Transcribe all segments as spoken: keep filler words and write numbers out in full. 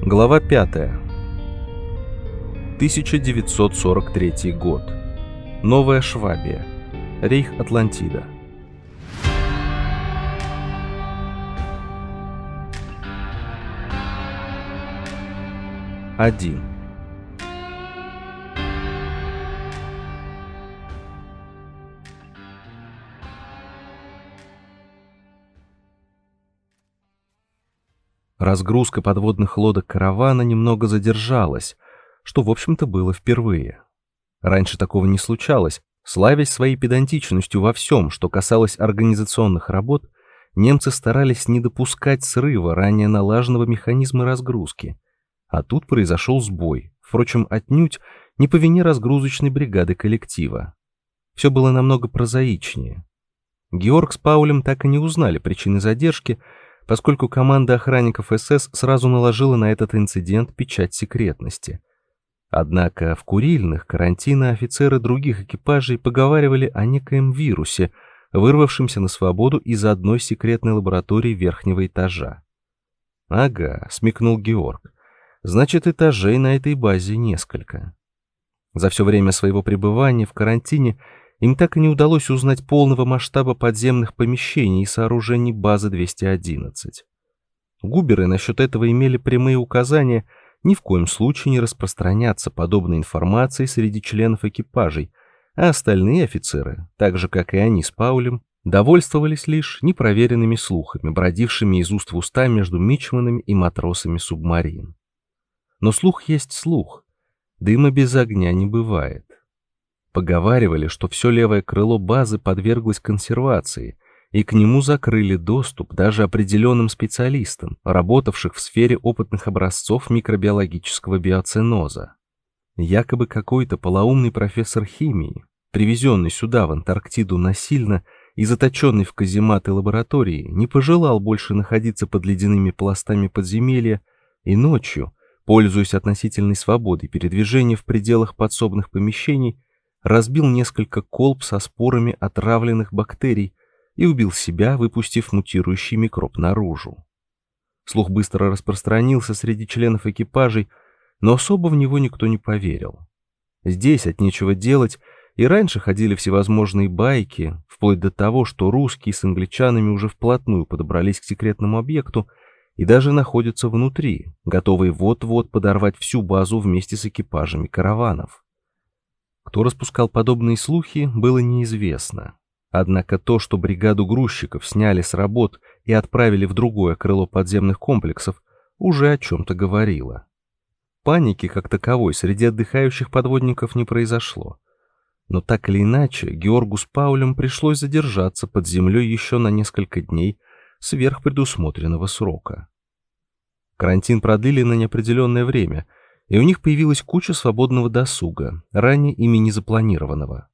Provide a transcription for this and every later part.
Глава пятая. тысяча девятьсот сорок третий год. Новая Швабия. Рейх Атлантида. один. Разгрузка подводных лодок каравана немного задержалась, что, в общем-то, было впервые. Раньше такого не случалось. Славясь своей педантичностью во всем, что касалось организационных работ, немцы старались не допускать срыва ранее налаженного механизма разгрузки. А тут произошел сбой, впрочем, отнюдь не по вине разгрузочной бригады коллектива. Все было намного прозаичнее. Георг с Паулем так и не узнали причины задержки, поскольку команда охранников СС сразу наложила на этот инцидент печать секретности. Однако в курильных карантина офицеры других экипажей поговаривали о некоем вирусе, вырвавшемся на свободу из одной секретной лаборатории верхнего этажа. «Ага», — смекнул Георг, — «значит, этажей на этой базе несколько». За все время своего пребывания в карантине им так и не удалось узнать полного масштаба подземных помещений и сооружений базы двести одиннадцать. Губеры насчет этого имели прямые указания ни в коем случае не распространяться подобной информацией среди членов экипажей, а остальные офицеры, так же как и они с Паулем, довольствовались лишь непроверенными слухами, бродившими из уст в уста между мичманами и матросами субмарин. Но слух есть слух, дыма без огня не бывает. Поговаривали, что все левое крыло базы подверглось консервации, и к нему закрыли доступ даже определенным специалистам, работавших в сфере опытных образцов микробиологического биоценоза. Якобы какой-то полоумный профессор химии, привезенный сюда, в Антарктиду, насильно и заточенный в казематы лаборатории, не пожелал больше находиться под ледяными пластами подземелья и ночью, пользуясь относительной свободой передвижения в пределах подсобных помещений, разбил несколько колб со спорами отравленных бактерий и убил себя, выпустив мутирующий микроб наружу. Слух быстро распространился среди членов экипажей, но особо в него никто не поверил. Здесь от нечего делать и раньше ходили всевозможные байки, вплоть до того, что русские с англичанами уже вплотную подобрались к секретному объекту и даже находятся внутри, готовые вот-вот подорвать всю базу вместе с экипажами караванов. Кто распускал подобные слухи, было неизвестно. Однако то, что бригаду грузчиков сняли с работ и отправили в другое крыло подземных комплексов, уже о чем-то говорило. Паники как таковой среди отдыхающих подводников не произошло. Но так или иначе, Георгу с Паулем пришлось задержаться под землей еще на несколько дней сверх предусмотренного срока. Карантин продлили на неопределенное время, и у них появилась куча свободного досуга, ранее ими не запланированного.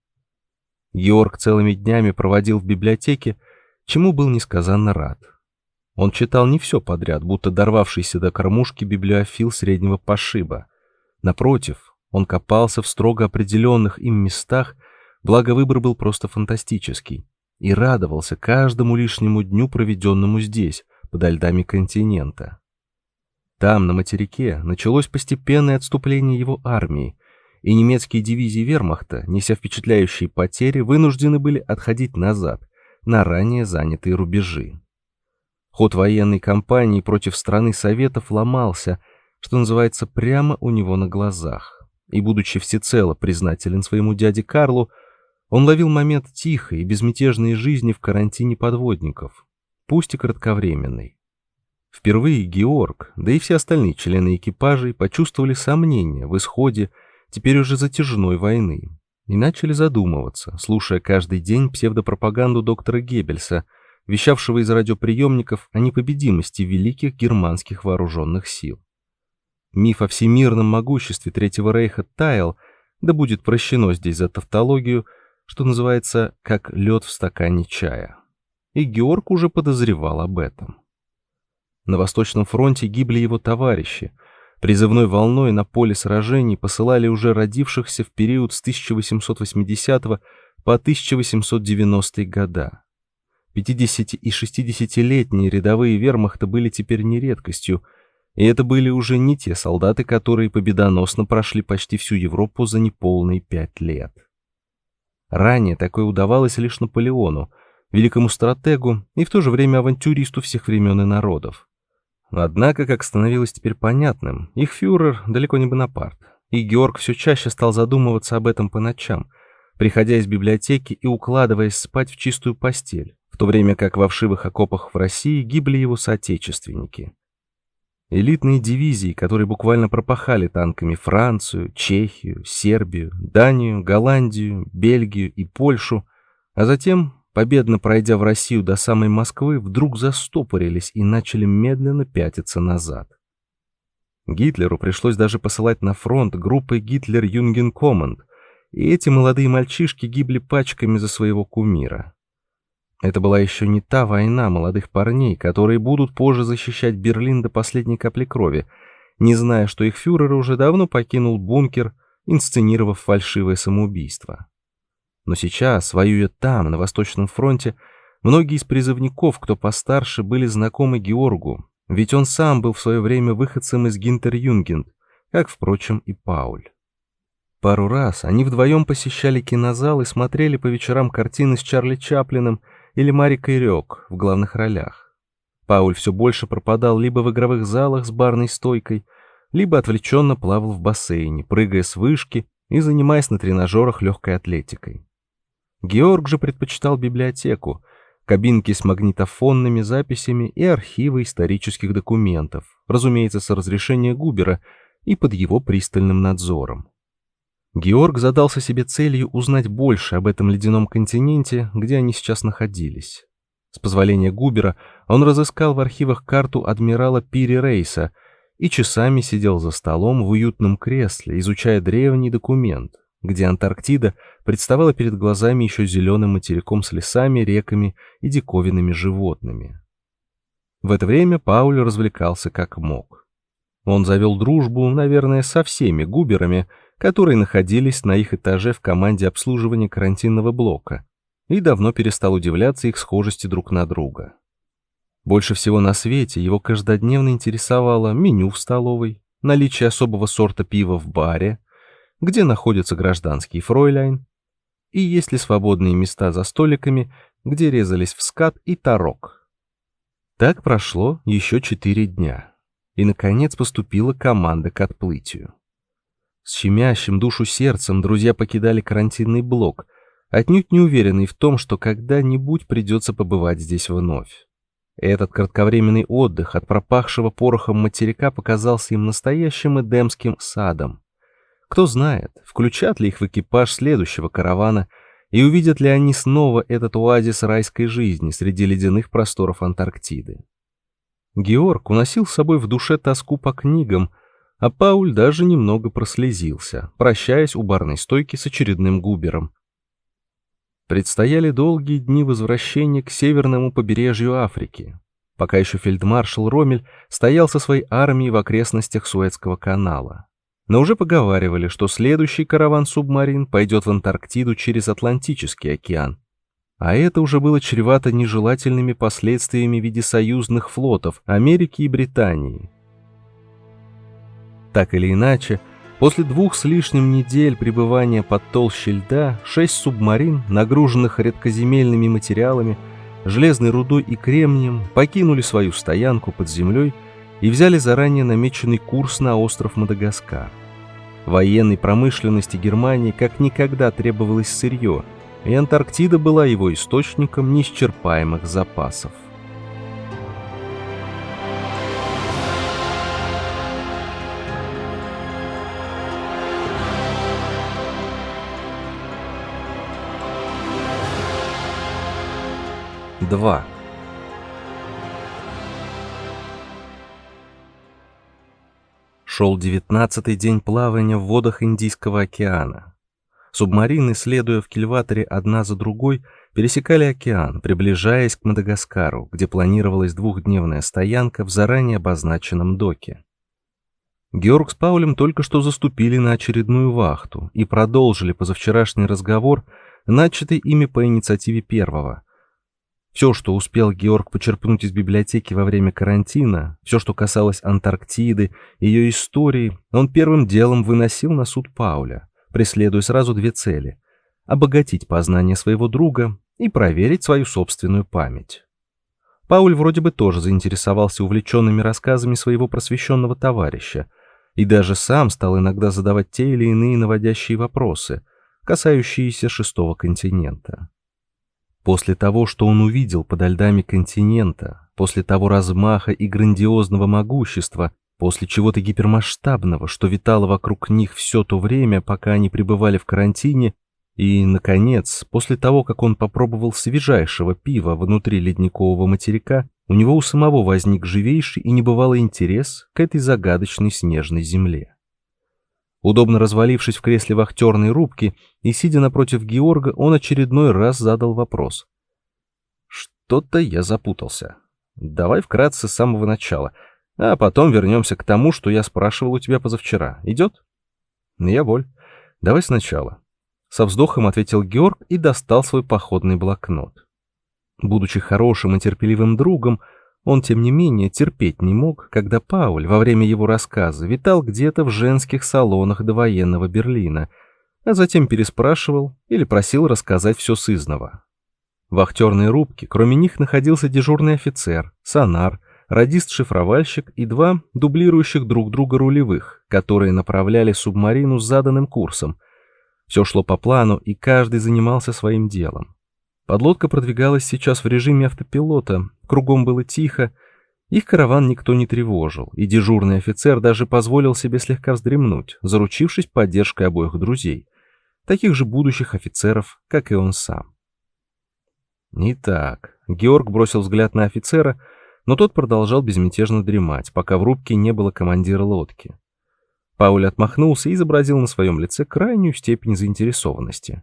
Георг целыми днями проводил в библиотеке, чему был несказанно рад. Он читал не все подряд, будто дорвавшийся до кормушки библиофил среднего пошиба. Напротив, он копался в строго определенных им местах, благо выбор был просто фантастический, и радовался каждому лишнему дню, проведенному здесь, подо льдами континента. Там, на материке, началось постепенное отступление его армии, и немецкие дивизии вермахта, неся впечатляющие потери, вынуждены были отходить назад, на ранее занятые рубежи. Ход военной кампании против страны Советов ломался, что называется, прямо у него на глазах, и, будучи всецело признателен своему дяде Карлу, он ловил момент тихой и безмятежной жизни в карантине подводников, пусть и кратковременной. Впервые Георг, да и все остальные члены экипажей почувствовали сомнения в исходе теперь уже затяжной войны и начали задумываться, слушая каждый день псевдопропаганду доктора Геббельса, вещавшего из радиоприемников о непобедимости великих германских вооруженных сил. Миф о всемирном могуществе Третьего Рейха таял, да будет прощено здесь за тавтологию, что называется, как лед в стакане чая. И Георг уже подозревал об этом. На Восточном фронте гибли его товарищи. Призывной волной на поле сражений посылали уже родившихся в период с тысяча восемьсот восьмидесятого по тысяча восемьсот девяностые года. пятидесяти- и шестидесятилетние рядовые вермахта были теперь не редкостью, И это были уже не те солдаты, которые победоносно прошли почти всю Европу за неполные пять лет. Ранее такое удавалось лишь Наполеону, великому стратегу и в то же время авантюристу всех времен и народов. Однако, как становилось теперь понятным, их фюрер далеко не Бонапарт, и Георг все чаще стал задумываться об этом по ночам, приходя из библиотеки и укладываясь спать в чистую постель, в то время как во вшивых окопах в России гибли его соотечественники. Элитные дивизии, которые буквально пропахали танками Францию, Чехию, Сербию, Данию, Голландию, Бельгию и Польшу, а затем, победно пройдя в Россию до самой Москвы, вдруг застопорились и начали медленно пятиться назад. Гитлеру пришлось даже посылать на фронт группы Гитлер-Юнген-Команд, и эти молодые мальчишки гибли пачками за своего кумира. Это была еще не та война молодых парней, которые будут позже защищать Берлин до последней капли крови, не зная, что их фюрер уже давно покинул бункер, инсценировав фальшивое самоубийство. Но сейчас, воюя там, на Восточном фронте, многие из призывников, кто постарше, были знакомы Георгу, ведь он сам был в свое время выходцем из Гинтер-Юнгенд, как, впрочем, и Пауль. Пару раз они вдвоем посещали кинозал и смотрели по вечерам картины с Чарли Чаплином или Марикой Рёк в главных ролях. Пауль все больше пропадал либо в игровых залах с барной стойкой, либо отвлеченно плавал в бассейне, прыгая с вышки и занимаясь на тренажерах легкой атлетикой. Георг же предпочитал библиотеку, кабинки с магнитофонными записями и архивы исторических документов, разумеется, с разрешения Губера и под его пристальным надзором. Георг задался себе целью узнать больше об этом ледяном континенте, где они сейчас находились. С позволения Губера он разыскал в архивах карту адмирала Пири Рейса и часами сидел за столом в уютном кресле, изучая древний документ, где Антарктида представала перед глазами еще зеленым материком с лесами, реками и диковинными животными. В это время Пауль развлекался как мог. Он завел дружбу, наверное, со всеми Губерами, которые находились на их этаже в команде обслуживания карантинного блока, и давно перестал удивляться их схожести друг на друга. Больше всего на свете его каждодневно интересовало меню в столовой, наличие особого сорта пива в баре, где находятся гражданские фройляйн, и есть ли свободные места за столиками, где резались в скат и тарок. Так прошло еще четыре дня, и, наконец, поступила команда к отплытию. С щемящим душу сердцем друзья покидали карантинный блок, отнюдь не уверенные в том, что когда-нибудь придется побывать здесь вновь. Этот кратковременный отдых от пропахшего порохом материка показался им настоящим эдемским садом. Кто знает, включат ли их в экипаж следующего каравана и увидят ли они снова этот оазис райской жизни среди ледяных просторов Антарктиды. Георг уносил с собой в душе тоску по книгам, а Пауль даже немного прослезился, прощаясь у барной стойки с очередным Губером. Предстояли долгие дни возвращения к северному побережью Африки, пока еще фельдмаршал Роммель стоял со своей армией в окрестностях Суэцкого канала. Но уже поговаривали, что следующий караван-субмарин пойдет в Антарктиду через Атлантический океан. А это уже было чревато нежелательными последствиями в виде союзных флотов Америки и Британии. Так или иначе, после двух с лишним недель пребывания под толщей льда, шесть субмарин, нагруженных редкоземельными материалами, железной рудой и кремнием, покинули свою стоянку под землей и взяли заранее намеченный курс на остров Мадагаскар. Военной промышленности Германии как никогда требовалось сырье, и Антарктида была его источником неисчерпаемых запасов. два. Шел девятнадцатый день плавания в водах Индийского океана. Субмарины, следуя в кильваторе одна за другой, пересекали океан, приближаясь к Мадагаскару, где планировалась двухдневная стоянка в заранее обозначенном доке. Георг с Паулем только что заступили на очередную вахту и продолжили позавчерашний разговор, начатый ими по инициативе первого. Все, что успел Георг почерпнуть из библиотеки во время карантина, все, что касалось Антарктиды, ее истории, он первым делом выносил на суд Пауля, преследуя сразу две цели — обогатить познание своего друга и проверить свою собственную память. Пауль вроде бы тоже заинтересовался увлеченными рассказами своего просвещенного товарища и даже сам стал иногда задавать те или иные наводящие вопросы, касающиеся шестого континента. После того, что он увидел подо льдами континента, после того размаха и грандиозного могущества, после чего-то гипермасштабного, что витало вокруг них все то время, пока они пребывали в карантине, и, наконец, после того, как он попробовал свежайшего пива внутри ледникового материка, у него у самого возник живейший и небывалый интерес к этой загадочной снежной земле. Удобно развалившись в кресле вахтерной рубки и сидя напротив Георга, он очередной раз задал вопрос. «Что-то я запутался. Давай вкратце с самого начала, а потом вернемся к тому, что я спрашивал у тебя позавчера. Идет?» «Я воль. Давай сначала». Со вздохом ответил Георг и достал свой походный блокнот. Будучи хорошим и терпеливым другом, он, тем не менее, терпеть не мог, когда Пауль во время его рассказа витал где-то в женских салонах довоенного Берлина, а затем переспрашивал или просил рассказать все сызнова. В вахтерной рубке, кроме них, находился дежурный офицер, сонар, радист-шифровальщик и два дублирующих друг друга рулевых, которые направляли субмарину с заданным курсом. Все шло по плану, и каждый занимался своим делом. Подлодка продвигалась сейчас в режиме автопилота, кругом было тихо, их караван никто не тревожил, и дежурный офицер даже позволил себе слегка вздремнуть, заручившись поддержкой обоих друзей, таких же будущих офицеров, как и он сам. Итак, Георг бросил взгляд на офицера, но тот продолжал безмятежно дремать, пока в рубке не было командира лодки. Пауль отмахнулся и изобразил на своем лице крайнюю степень заинтересованности.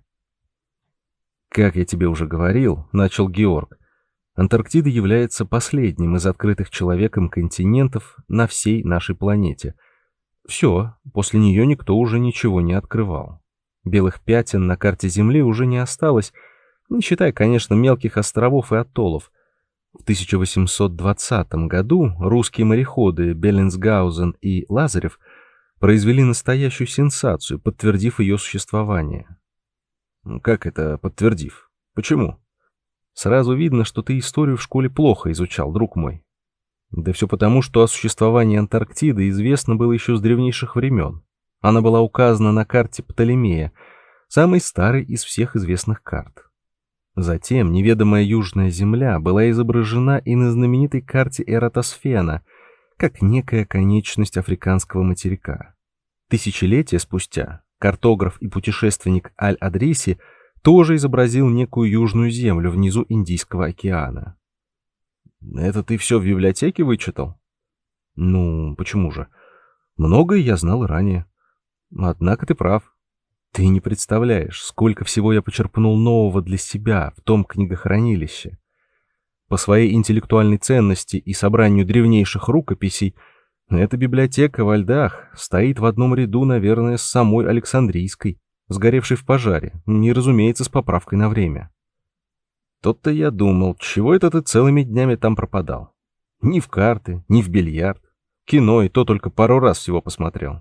«Как я тебе уже говорил», — начал Георг, — «Антарктида является последним из открытых человеком континентов на всей нашей планете. Все, после нее никто уже ничего не открывал. Белых пятен на карте Земли уже не осталось, не считая, конечно, мелких островов и атоллов. В тысяча восемьсот двадцатом году русские мореходы Беллинсгаузен и Лазарев произвели настоящую сенсацию, подтвердив ее существование». «Как это подтвердив? Почему?» «Сразу видно, что ты историю в школе плохо изучал, друг мой». «Да все потому, что о существовании Антарктиды известно было еще с древнейших времен. Она была указана на карте Птолемея, самой старой из всех известных карт. Затем неведомая Южная Земля была изображена и на знаменитой карте Эратосфена, как некая конечность африканского материка. Тысячелетия спустя картограф и путешественник Аль-Адриси тоже изобразил некую Южную Землю внизу Индийского океана». «Это ты все в библиотеке вычитал?» «Ну, почему же? Многое я знал и ранее. Однако ты прав. Ты не представляешь, сколько всего я почерпнул нового для себя в том книгохранилище. По своей интеллектуальной ценности и собранию древнейших рукописей эта библиотека во льдах стоит в одном ряду, наверное, с самой Александрийской, сгоревшей в пожаре, не, разумеется, с поправкой на время. Тот-то я думал, чего это ты целыми днями там пропадал? Ни в карты, ни в бильярд. Кино и то только пару раз всего посмотрел».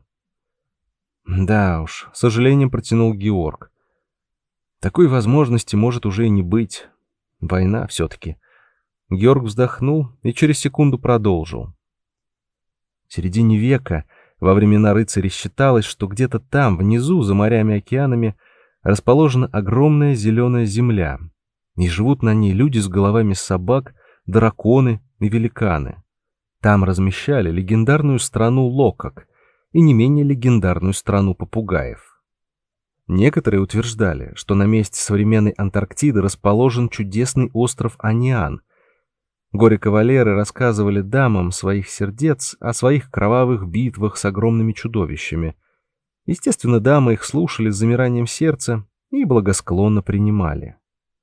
«Да уж», — с сожалением протянул Георг. «Такой возможности может уже и не быть. Война все-таки». Георг вздохнул и через секунду продолжил. В середине века, во времена рыцарей, считалось, что где-то там, внизу, за морями и океанами, расположена огромная зеленая земля, и живут на ней люди с головами собак, драконы и великаны. Там размещали легендарную страну Локок и не менее легендарную страну попугаев. Некоторые утверждали, что на месте современной Антарктиды расположен чудесный остров Аниан. Горе-кавалеры рассказывали дамам своих сердец о своих кровавых битвах с огромными чудовищами. Естественно, дамы их слушали с замиранием сердца и благосклонно принимали.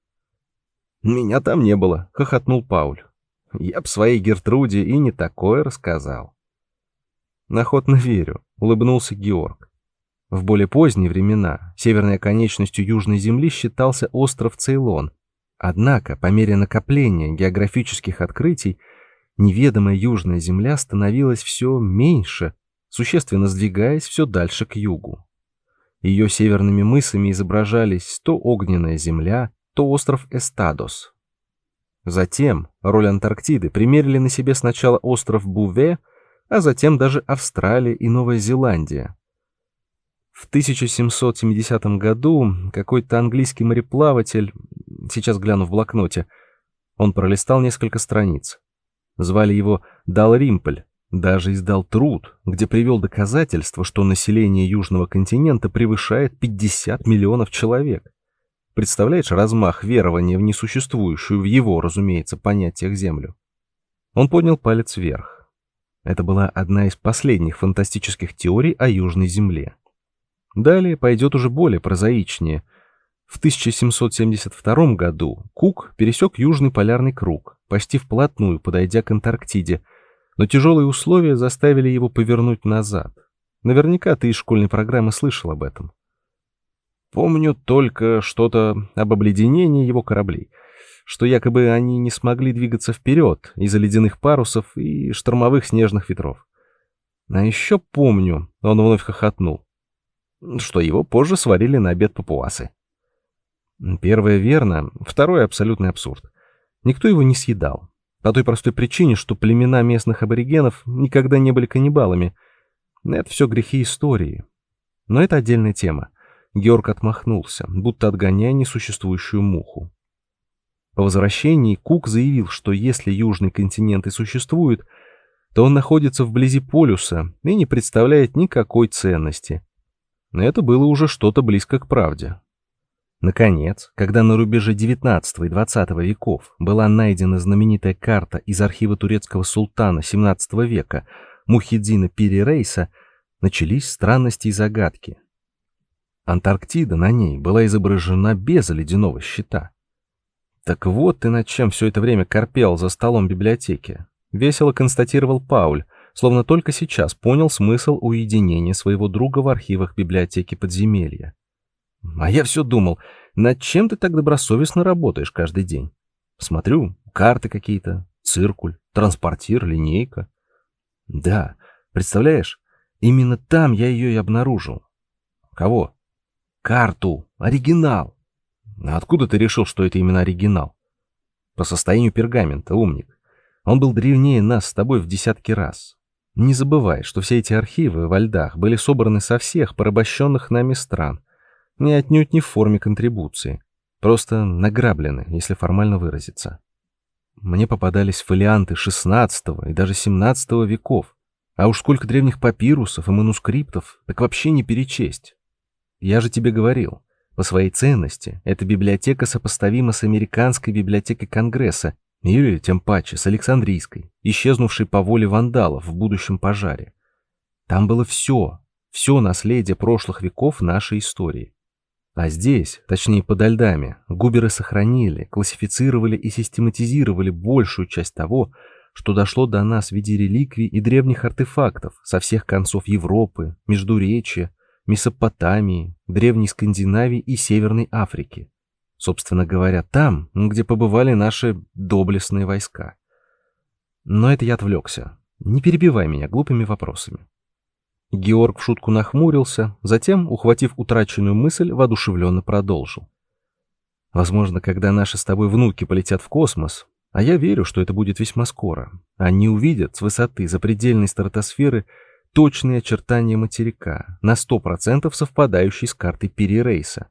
«Меня там не было», — хохотнул Пауль. «Я б своей Гертруде и не такое рассказал». «Охотно верю», — улыбнулся Георг. В более поздние времена северной оконечностью Южной Земли считался остров Цейлон, Однако, по мере накопления географических открытий, неведомая Южная Земля становилась все меньше, существенно сдвигаясь все дальше к югу. Ее северными мысами изображались то огненная земля, то остров Эстадос. Затем роль Антарктиды примерили на себе сначала остров Буве, а затем даже Австралия и Новая Зеландия. В тысяча семьсот семидесятом году какой-то английский мореплаватель, сейчас гляну в блокноте, он пролистал несколько страниц. Звали его Далримпель, даже издал труд, где привел доказательства, что население Южного континента превышает пятьдесят миллионов человек. Представляешь размах верования в несуществующую в его, разумеется, понятиях Землю? Он поднял палец вверх. Это была одна из последних фантастических теорий о Южной Земле. Далее пойдет уже более прозаичнее. В тысяча семьсот семьдесят втором году Кук пересек Южный полярный круг, почти вплотную подойдя к Антарктиде, но тяжелые условия заставили его повернуть назад. Наверняка ты из школьной программы слышал об этом. Помню только что-то об обледенении его кораблей, что якобы они не смогли двигаться вперед из-за ледяных парусов и штормовых снежных ветров. А еще помню, он вновь хохотнул, что его позже сварили на обед папуасы. Первое верно, второе абсолютный абсурд. Никто его не съедал. По той простой причине, что племена местных аборигенов никогда не были каннибалами. Это все грехи истории. Но это отдельная тема. Георг отмахнулся, будто отгоняя несуществующую муху. По возвращении Кук заявил, что если Южный континент и существует, то он находится вблизи полюса и не представляет никакой ценности. Это было уже что-то близко к правде. Наконец, когда на рубеже девятнадцатого и двадцатого веков была найдена знаменитая карта из архива турецкого султана семнадцатого века Мухиддина Пири Рейса, начались странности и загадки. Антарктида на ней была изображена без ледяного щита. Так вот ты над чем все это время корпел за столом библиотеки. Весело констатировал Пауль, словно только сейчас понял смысл уединения своего друга в архивах библиотеки подземелья. А я все думал, над чем ты так добросовестно работаешь каждый день? Смотрю, карты какие-то, циркуль, транспортир, линейка. Да, представляешь, именно там я ее и обнаружил. Кого? Карту, оригинал. А откуда ты решил, что это именно оригинал? По состоянию пергамента, умник. Он был древнее нас с тобой в десятки раз. Не забывай, что все эти архивы во льдах были собраны со всех порабощенных нами стран, не отнюдь не в форме контрибуции, просто награблены, если формально выразиться. Мне попадались фолианты шестнадцатого и даже семнадцатого веков, а уж сколько древних папирусов и манускриптов, так вообще не перечесть. Я же тебе говорил, по своей ценности эта библиотека сопоставима с американской библиотекой Конгресса или, тем паче, с Александрийской, исчезнувшей по воле вандалов в будущем пожаре. Там было все, все наследие прошлых веков нашей истории. А здесь, точнее подо льдами, губеры сохранили, классифицировали и систематизировали большую часть того, что дошло до нас в виде реликвий и древних артефактов со всех концов Европы, Междуречья, Месопотамии, Древней Скандинавии и Северной Африки. Собственно говоря, там, где побывали наши доблестные войска. Но это я отвлекся. Не перебивай меня глупыми вопросами. Георг в шутку нахмурился, затем, ухватив утраченную мысль, воодушевленно продолжил. Возможно, когда наши с тобой внуки полетят в космос, а я верю, что это будет весьма скоро, они увидят с высоты запредельной стратосферы точные очертания материка, на сто процентов совпадающие с картой Пири Рейса.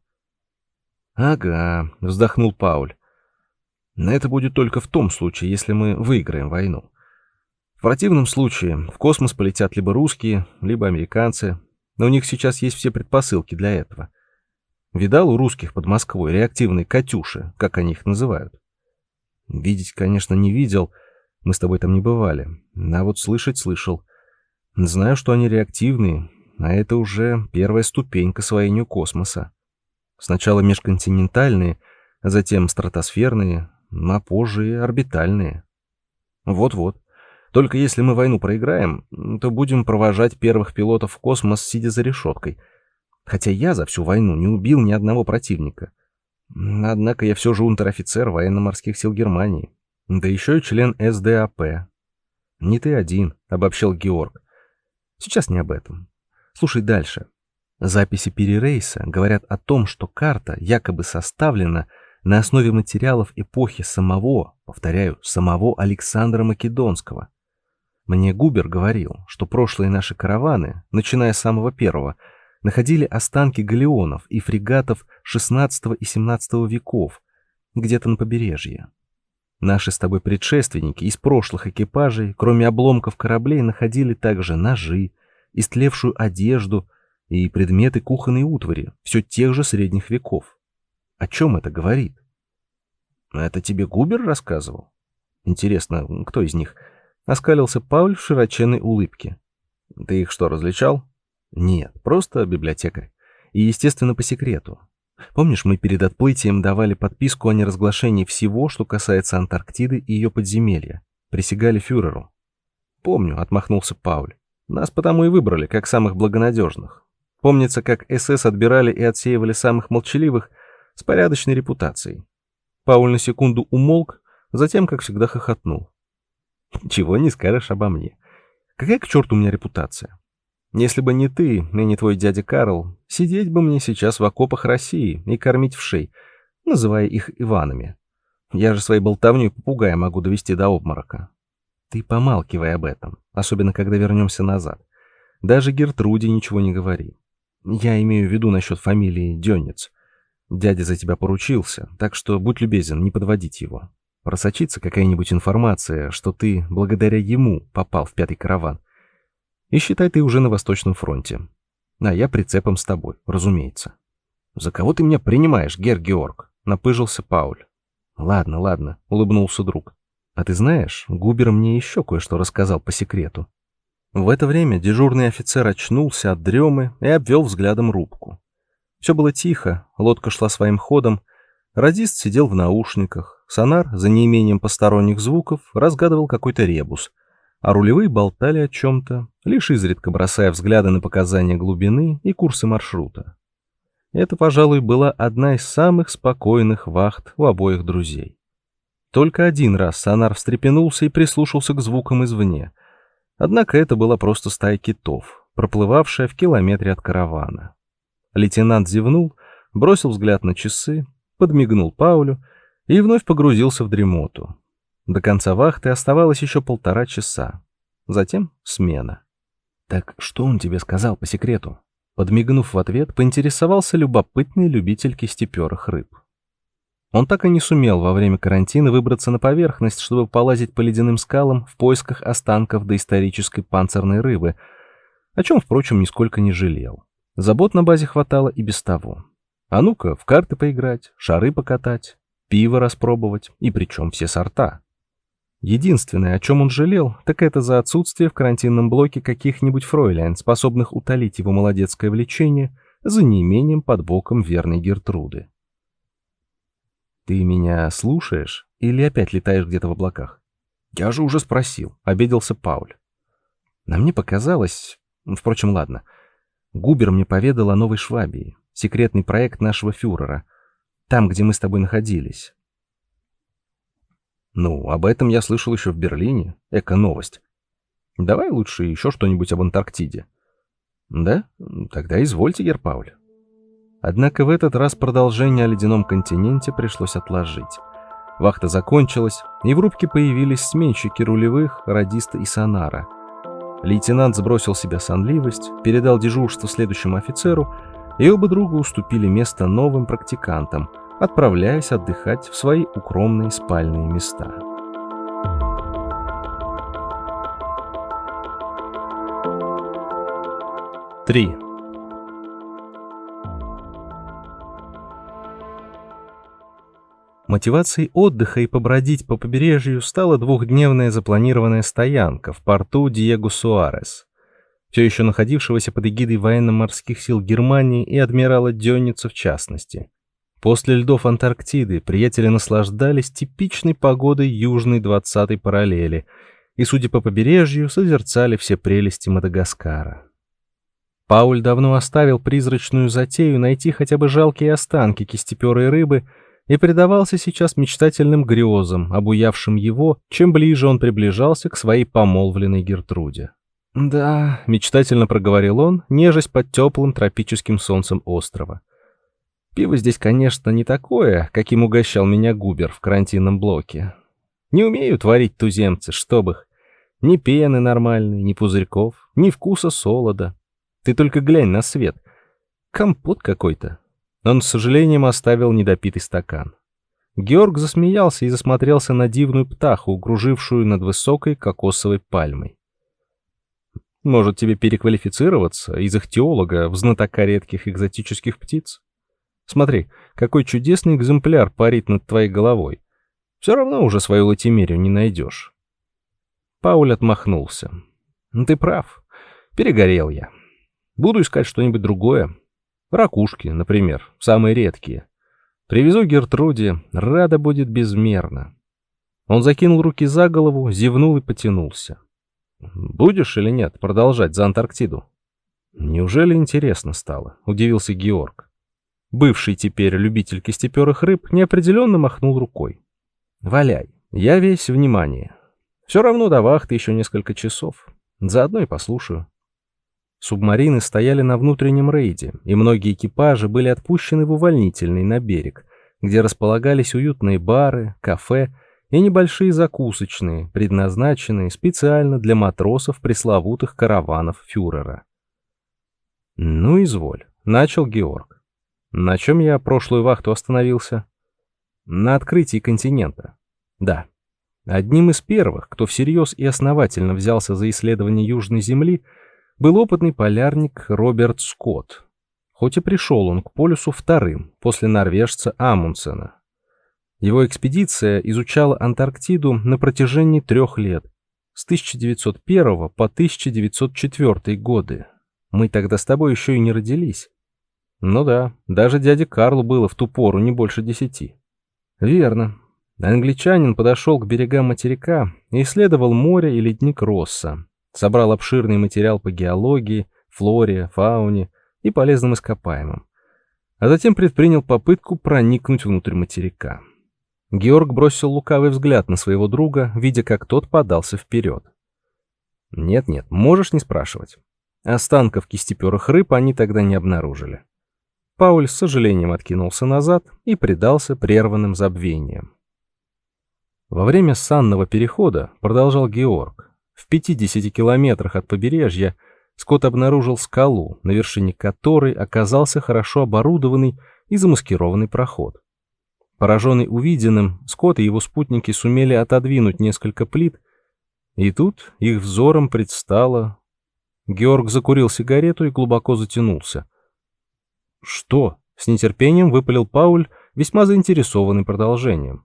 «Ага», — вздохнул Пауль. «Но это будет только в том случае, если мы выиграем войну. В противном случае в космос полетят либо русские, либо американцы, но у них сейчас есть все предпосылки для этого. Видал у русских под Москвой реактивные «Катюши», как они их называют? Видеть, конечно, не видел, мы с тобой там не бывали, а вот слышать слышал. Знаю, что они реактивные, а это уже первая ступень к освоению космоса. Сначала межконтинентальные, а затем стратосферные, а позже и орбитальные. Вот-вот. Только если мы войну проиграем, то будем провожать первых пилотов в космос, сидя за решеткой. Хотя я за всю войну не убил ни одного противника. Однако я все же унтер-офицер военно-морских сил Германии. Да еще и член эс дэ а пэ. Не ты один, обобщил Георг. Сейчас не об этом. Слушай дальше. Записи перерейса говорят о том, что карта якобы составлена на основе материалов эпохи самого, повторяю, самого Александра Македонского. Мне Губер говорил, что прошлые наши караваны, начиная с самого первого, находили останки галеонов и фрегатов шестнадцатого и семнадцатого веков, где-то на побережье. Наши с тобой предшественники из прошлых экипажей, кроме обломков кораблей, находили также ножи, истлевшую одежду и предметы кухонной утвари, все тех же средних веков. О чем это говорит? Это тебе Губер рассказывал? Интересно, кто из них? Оскалился Пауль в широченной улыбке. Ты их что, различал? Нет, просто библиотекарь. И, естественно, по секрету. Помнишь, мы перед отплытием давали подписку о неразглашении всего, что касается Антарктиды и ее подземелья? Присягали фюреру. Помню, отмахнулся Пауль. Нас потому и выбрали, как самых благонадежных. Помнится, как эс эс отбирали и отсеивали самых молчаливых с порядочной репутацией. Пауль на секунду умолк, затем, как всегда, хохотнул. Чего не скажешь обо мне. Какая к черту у меня репутация? Если бы не ты и не твой дядя Карл, сидеть бы мне сейчас в окопах России и кормить вшей, называя их Иванами. Я же своей болтовней попугая могу довести до обморока. Ты помалкивай об этом, особенно когда вернемся назад. Даже Гертруде ничего не говори. Я имею в виду насчет фамилии Дённиц. Дядя за тебя поручился, так что будь любезен, не подводить его. Просочится какая-нибудь информация, что ты благодаря ему попал в пятый караван. И считай, ты уже на Восточном фронте. А я прицепом с тобой, разумеется. За кого ты меня принимаешь, герр Георг? Напыжился Пауль. Ладно, ладно, улыбнулся друг. А ты знаешь, Губер мне еще кое-что рассказал по секрету. В это время дежурный офицер очнулся от дремы и обвел взглядом рубку. Все было тихо, лодка шла своим ходом, радист сидел в наушниках, сонар, за неимением посторонних звуков, разгадывал какой-то ребус, а рулевые болтали о чем-то, лишь изредка бросая взгляды на показания глубины и курсы маршрута. Это, пожалуй, была одна из самых спокойных вахт у обоих друзей. Только один раз сонар встрепенулся и прислушался к звукам извне. Однако это была просто стая китов, проплывавшая в километре от каравана. Лейтенант зевнул, бросил взгляд на часы, подмигнул Паулю и вновь погрузился в дремоту. До конца вахты оставалось еще полтора часа. Затем смена. «Так что он тебе сказал по секрету?» Подмигнув в ответ, поинтересовался любопытный любитель кистеперых рыб. Он так и не сумел во время карантина выбраться на поверхность, чтобы полазить по ледяным скалам в поисках останков доисторической панцирной рыбы, о чем, впрочем, нисколько не жалел. Забот на базе хватало и без того. А ну-ка, в карты поиграть, шары покатать, пиво распробовать, и причем все сорта. Единственное, о чем он жалел, так это за отсутствие в карантинном блоке каких-нибудь фройляйн, способных утолить его молодецкое влечение, за неимением под боком верной Гертруды. «Ты меня слушаешь или опять летаешь где-то в облаках?» «Я же уже спросил», — обиделся Пауль. «На мне показалось... Впрочем, ладно. Губер мне поведал о Новой Швабии, секретный проект нашего фюрера, там, где мы с тобой находились». «Ну, об этом я слышал еще в Берлине. Эко-новость. Давай лучше еще что-нибудь об Антарктиде». «Да? Тогда извольте, герр Пауль». Однако в этот раз продолжение о ледяном континенте пришлось отложить. Вахта закончилась, и в рубке появились сменщики рулевых, радиста и сонара. Лейтенант сбросил с себя сонливость, передал дежурство следующему офицеру, и оба друга уступили место новым практикантам, отправляясь отдыхать в свои укромные спальные места. три. Мотивацией отдыха и побродить по побережью стала двухдневная запланированная стоянка в порту Диего Суарес, все еще находившегося под эгидой военно-морских сил Германии и адмирала Дённица в частности. После льдов Антарктиды приятели наслаждались типичной погодой южной двадцатой параллели и, судя по побережью, созерцали все прелести Мадагаскара. Пауль давно оставил призрачную затею найти хотя бы жалкие останки кистеперой рыбы и предавался сейчас мечтательным грезам, обуявшим его, чем ближе он приближался к своей помолвленной Гертруде. «Да», — мечтательно проговорил он, нежась под теплым тропическим солнцем острова. «Пиво здесь, конечно, не такое, каким угощал меня Губер в карантинном блоке. Не умеют варить туземцы, чтоб их. Ни пены нормальной, ни пузырьков, ни вкуса солода. Ты только глянь на свет. Компот какой-то». Он с сожалением оставил недопитый стакан. Георг засмеялся и засмотрелся на дивную птаху, кружившую над высокой кокосовой пальмой. «Может, тебе переквалифицироваться из ихтиолога в знатока редких экзотических птиц? Смотри, какой чудесный экземпляр парит над твоей головой. Все равно уже свою латимерию не найдешь». Пауль отмахнулся. «Ты прав. Перегорел я. Буду искать что-нибудь другое. Ракушки, например, самые редкие. Привезу Гертруде, рада будет безмерно». Он закинул руки за голову, зевнул и потянулся. «Будешь или нет продолжать за Антарктиду?» «Неужели интересно стало?» — удивился Георг. Бывший теперь любитель кистеперых рыб неопределенно махнул рукой. «Валяй, я весь внимание. Все равно до вахты еще несколько часов. Заодно и послушаю». Субмарины стояли на внутреннем рейде, и многие экипажи были отпущены в увольнительный на берег, где располагались уютные бары, кафе и небольшие закусочные, предназначенные специально для матросов пресловутых караванов фюрера. «Ну, изволь», — начал Георг. «На чем я прошлую вахту остановился?» «На открытии континента». «Да. Одним из первых, кто всерьез и основательно взялся за исследование Южной Земли, был опытный полярник Роберт Скотт. Хоть и пришел он к полюсу вторым, после норвежца Амундсена. Его экспедиция изучала Антарктиду на протяжении трех лет, с тысяча девятьсот первого по тысяча девятьсот четвёртый годы. Мы тогда с тобой еще и не родились. Ну да, даже дяде Карлу было в ту пору не больше десяти. Верно. Англичанин подошел к берегам материка и исследовал море и ледник Росса, собрал обширный материал по геологии, флоре, фауне и полезным ископаемым, а затем предпринял попытку проникнуть внутрь материка. Георг бросил лукавый взгляд на своего друга, видя, как тот подался вперед. «Нет-нет, можешь не спрашивать. Останков кистеперых рыб они тогда не обнаружили». Пауль с сожалением откинулся назад и предался прерванным забвениям. Во время санного перехода, продолжал Георг, в пятидесяти километрах от побережья Скотт обнаружил скалу, на вершине которой оказался хорошо оборудованный и замаскированный проход. Пораженный увиденным, Скотт и его спутники сумели отодвинуть несколько плит, и тут их взором предстало... Георг закурил сигарету и глубоко затянулся. «Что?» — с нетерпением выпалил Пауль, весьма заинтересованный продолжением.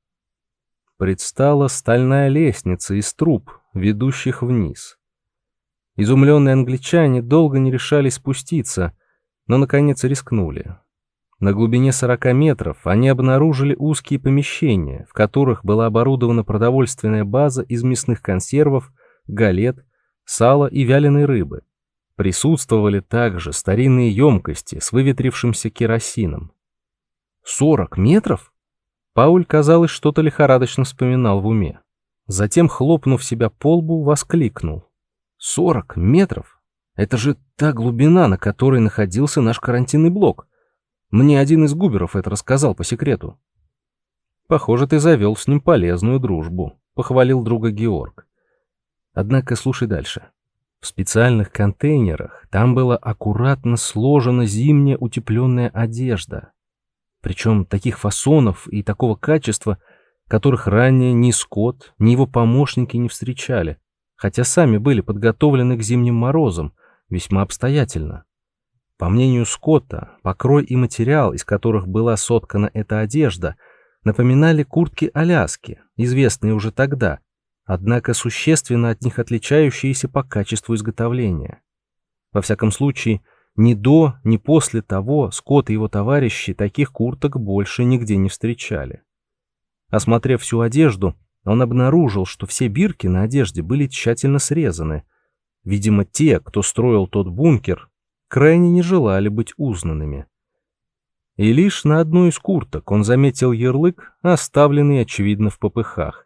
Предстала стальная лестница из труб, ведущих вниз. Изумленные англичане долго не решались спуститься, но, наконец, рискнули. На глубине сорока метров они обнаружили узкие помещения, в которых была оборудована продовольственная база из мясных консервов, галет, сала и вяленой рыбы. Присутствовали также старинные емкости с выветрившимся керосином. «Сорок метров?» Пауль, казалось, что-то лихорадочно вспоминал в уме. Затем, хлопнув себя по лбу, воскликнул. «Сорок метров? Это же та глубина, на которой находился наш карантинный блок. Мне один из губеров это рассказал по секрету». «Похоже, ты завел с ним полезную дружбу», — похвалил друга Георг. «Однако слушай дальше. В специальных контейнерах там была аккуратно сложена зимняя утепленная одежда. Причем таких фасонов и такого качества, которых ранее ни Скотт, ни его помощники не встречали, хотя сами были подготовлены к зимним морозам весьма обстоятельно. По мнению Скотта, покрой и материал, из которых была соткана эта одежда, напоминали куртки Аляски, известные уже тогда, однако существенно от них отличающиеся по качеству изготовления. Во всяком случае, ни до, ни после того Скотт и его товарищи таких курток больше нигде не встречали. Осмотрев всю одежду, он обнаружил, что все бирки на одежде были тщательно срезаны. Видимо, те, кто строил тот бункер, крайне не желали быть узнанными. И лишь на одну из курток он заметил ярлык, оставленный, очевидно, в попыхах.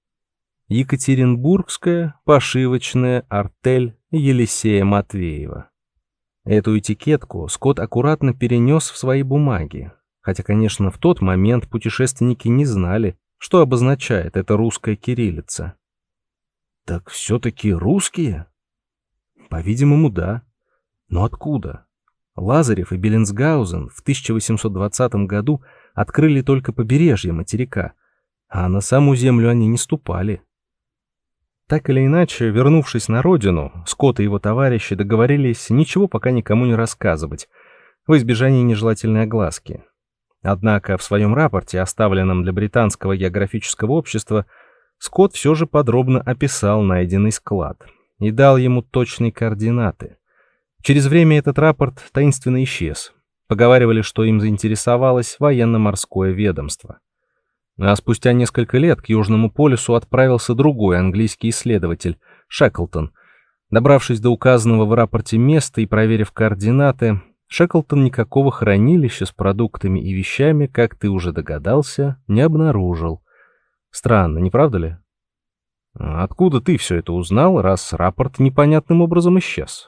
Екатеринбургская пошивочная артель Елисея Матвеева. Эту этикетку Скотт аккуратно перенес в свои бумаги, хотя, конечно, в тот момент путешественники не знали, что обозначает эта русская кириллица. Так все-таки русские? По-видимому, да. Но откуда? Лазарев и Беллинсгаузен в тысяча восемьсот двадцатом году открыли только побережье материка, а на саму землю они не ступали. Так или иначе, вернувшись на родину, Скотт и его товарищи договорились ничего пока никому не рассказывать, в избежание нежелательной огласки. Однако в своем рапорте, оставленном для Британского географического общества, Скотт все же подробно описал найденный склад и дал ему точные координаты. Через время этот рапорт таинственно исчез. Поговаривали, что им заинтересовалось военно-морское ведомство. А спустя несколько лет к Южному полюсу отправился другой английский исследователь, Шеклтон. Добравшись до указанного в рапорте места и проверив координаты, Шеклтон никакого хранилища с продуктами и вещами, как ты уже догадался, не обнаружил. Странно, не правда ли? Откуда ты все это узнал, раз рапорт непонятным образом исчез?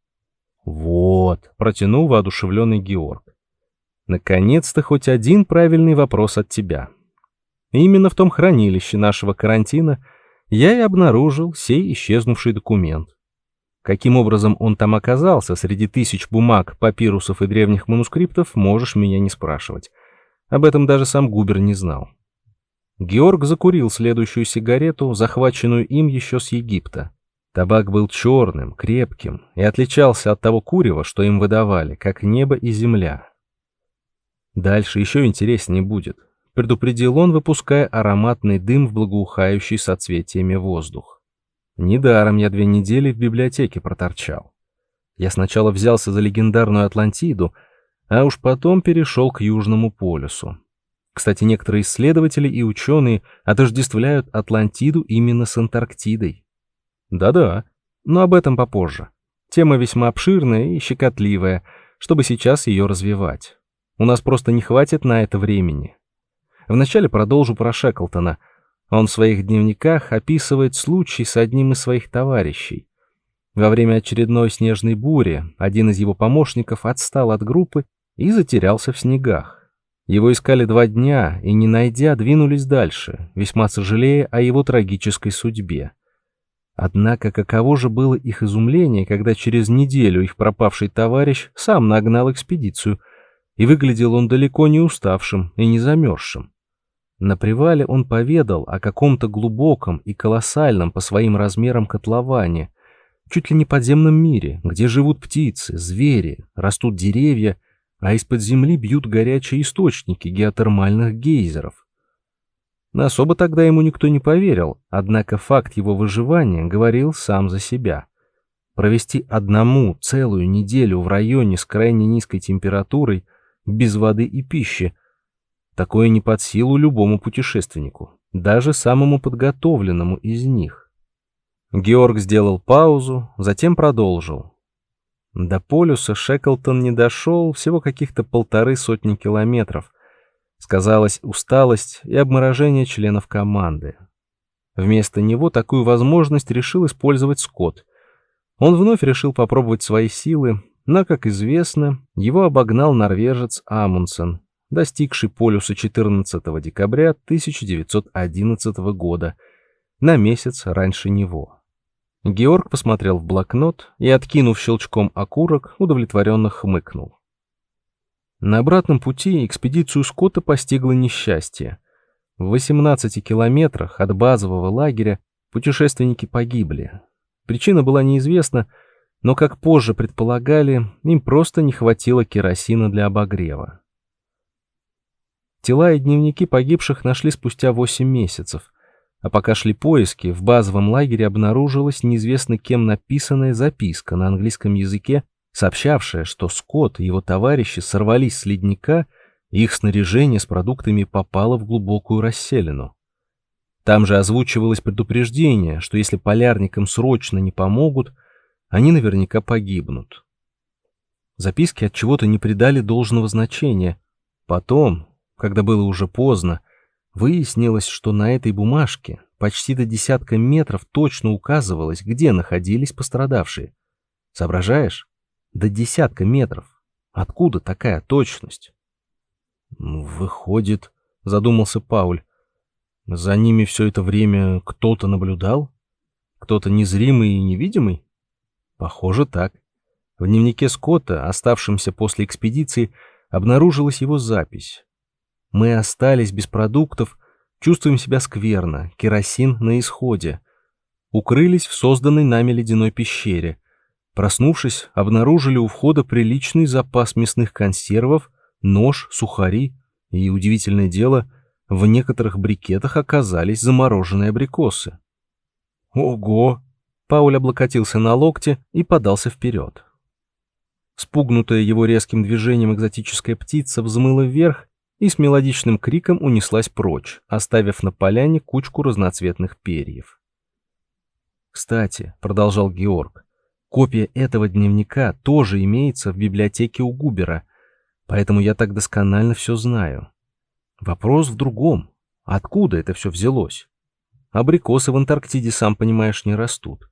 Вот, протянул воодушевленный Георг. Наконец-то хоть один правильный вопрос от тебя. Именно в том хранилище нашего карантина я и обнаружил сей исчезнувший документ. Каким образом он там оказался среди тысяч бумаг, папирусов и древних манускриптов, можешь меня не спрашивать. Об этом даже сам Губер не знал. Георг закурил следующую сигарету, захваченную им еще с Египта. Табак был черным, крепким и отличался от того курева, что им выдавали, как небо и земля. Дальше еще интереснее будет, предупредил он, выпуская ароматный дым в благоухающий соцветиями воздух. Недаром я две недели в библиотеке проторчал. Я сначала взялся за легендарную Атлантиду, а уж потом перешел к Южному полюсу. Кстати, некоторые исследователи и ученые отождествляют Атлантиду именно с Антарктидой. Да-да, но об этом попозже. Тема весьма обширная и щекотливая, чтобы сейчас ее развивать. У нас просто не хватит на это времени. Вначале продолжу про Шеклтона. Он в своих дневниках описывает случай с одним из своих товарищей. Во время очередной снежной бури один из его помощников отстал от группы и затерялся в снегах. Его искали два дня и, не найдя, двинулись дальше, весьма сожалея о его трагической судьбе. Однако каково же было их изумление, когда через неделю их пропавший товарищ сам нагнал экспедицию, и выглядел он далеко не уставшим и не замерзшим. На привале он поведал о каком-то глубоком и колоссальном по своим размерам котловане, чуть ли не подземном мире, где живут птицы, звери, растут деревья, а из-под земли бьют горячие источники геотермальных гейзеров. Но особо тогда ему никто не поверил, однако факт его выживания говорил сам за себя. Провести одному целую неделю в районе с крайне низкой температурой, без воды и пищи, такое не под силу любому путешественнику, даже самому подготовленному из них. Георг сделал паузу, затем продолжил. До полюса Шеклтон не дошел всего каких-то полторы сотни километров. Сказалась усталость и обморожение членов команды. Вместо него такую возможность решил использовать Скотт. Он вновь решил попробовать свои силы, но, как известно, его обогнал норвежец Амундсен, достигший полюса четырнадцатого декабря тысяча девятьсот одиннадцатого года, на месяц раньше него. Георг посмотрел в блокнот и, откинув щелчком окурок, удовлетворенно хмыкнул. На обратном пути экспедицию Скотта постигло несчастье. В восемнадцати километрах от базового лагеря путешественники погибли. Причина была неизвестна, но, как позже предполагали, им просто не хватило керосина для обогрева. Тела и дневники погибших нашли спустя восемь месяцев, а пока шли поиски, в базовом лагере обнаружилась неизвестно кем написанная записка на английском языке, сообщавшая, что Скотт и его товарищи сорвались с ледника, и их снаряжение с продуктами попало в глубокую расселину. Там же озвучивалось предупреждение, что если полярникам срочно не помогут, они наверняка погибнут. Записки от чего-то не придали должного значения. Потом, когда было уже поздно, выяснилось, что на этой бумажке почти до десятка метров точно указывалось, где находились пострадавшие. Соображаешь? До десятка метров. Откуда такая точность? Выходит, задумался Пауль, за ними все это время кто-то наблюдал? Кто-то незримый и невидимый? Похоже, так. В дневнике Скотта, оставшемся после экспедиции, обнаружилась его запись. Мы остались без продуктов, чувствуем себя скверно, керосин на исходе. Укрылись в созданной нами ледяной пещере. Проснувшись, обнаружили у входа приличный запас мясных консервов, нож, сухари и, удивительное дело, в некоторых брикетах оказались замороженные абрикосы. «Ого!» Пауль облокотился на локте и подался вперед. Спугнутая его резким движением экзотическая птица взмыла вверх и с мелодичным криком унеслась прочь, оставив на поляне кучку разноцветных перьев. «Кстати», — продолжал Георг, — «копия этого дневника тоже имеется в библиотеке у Губера, поэтому я так досконально все знаю. Вопрос в другом. Откуда это все взялось? Абрикосы в Антарктиде, сам понимаешь, не растут».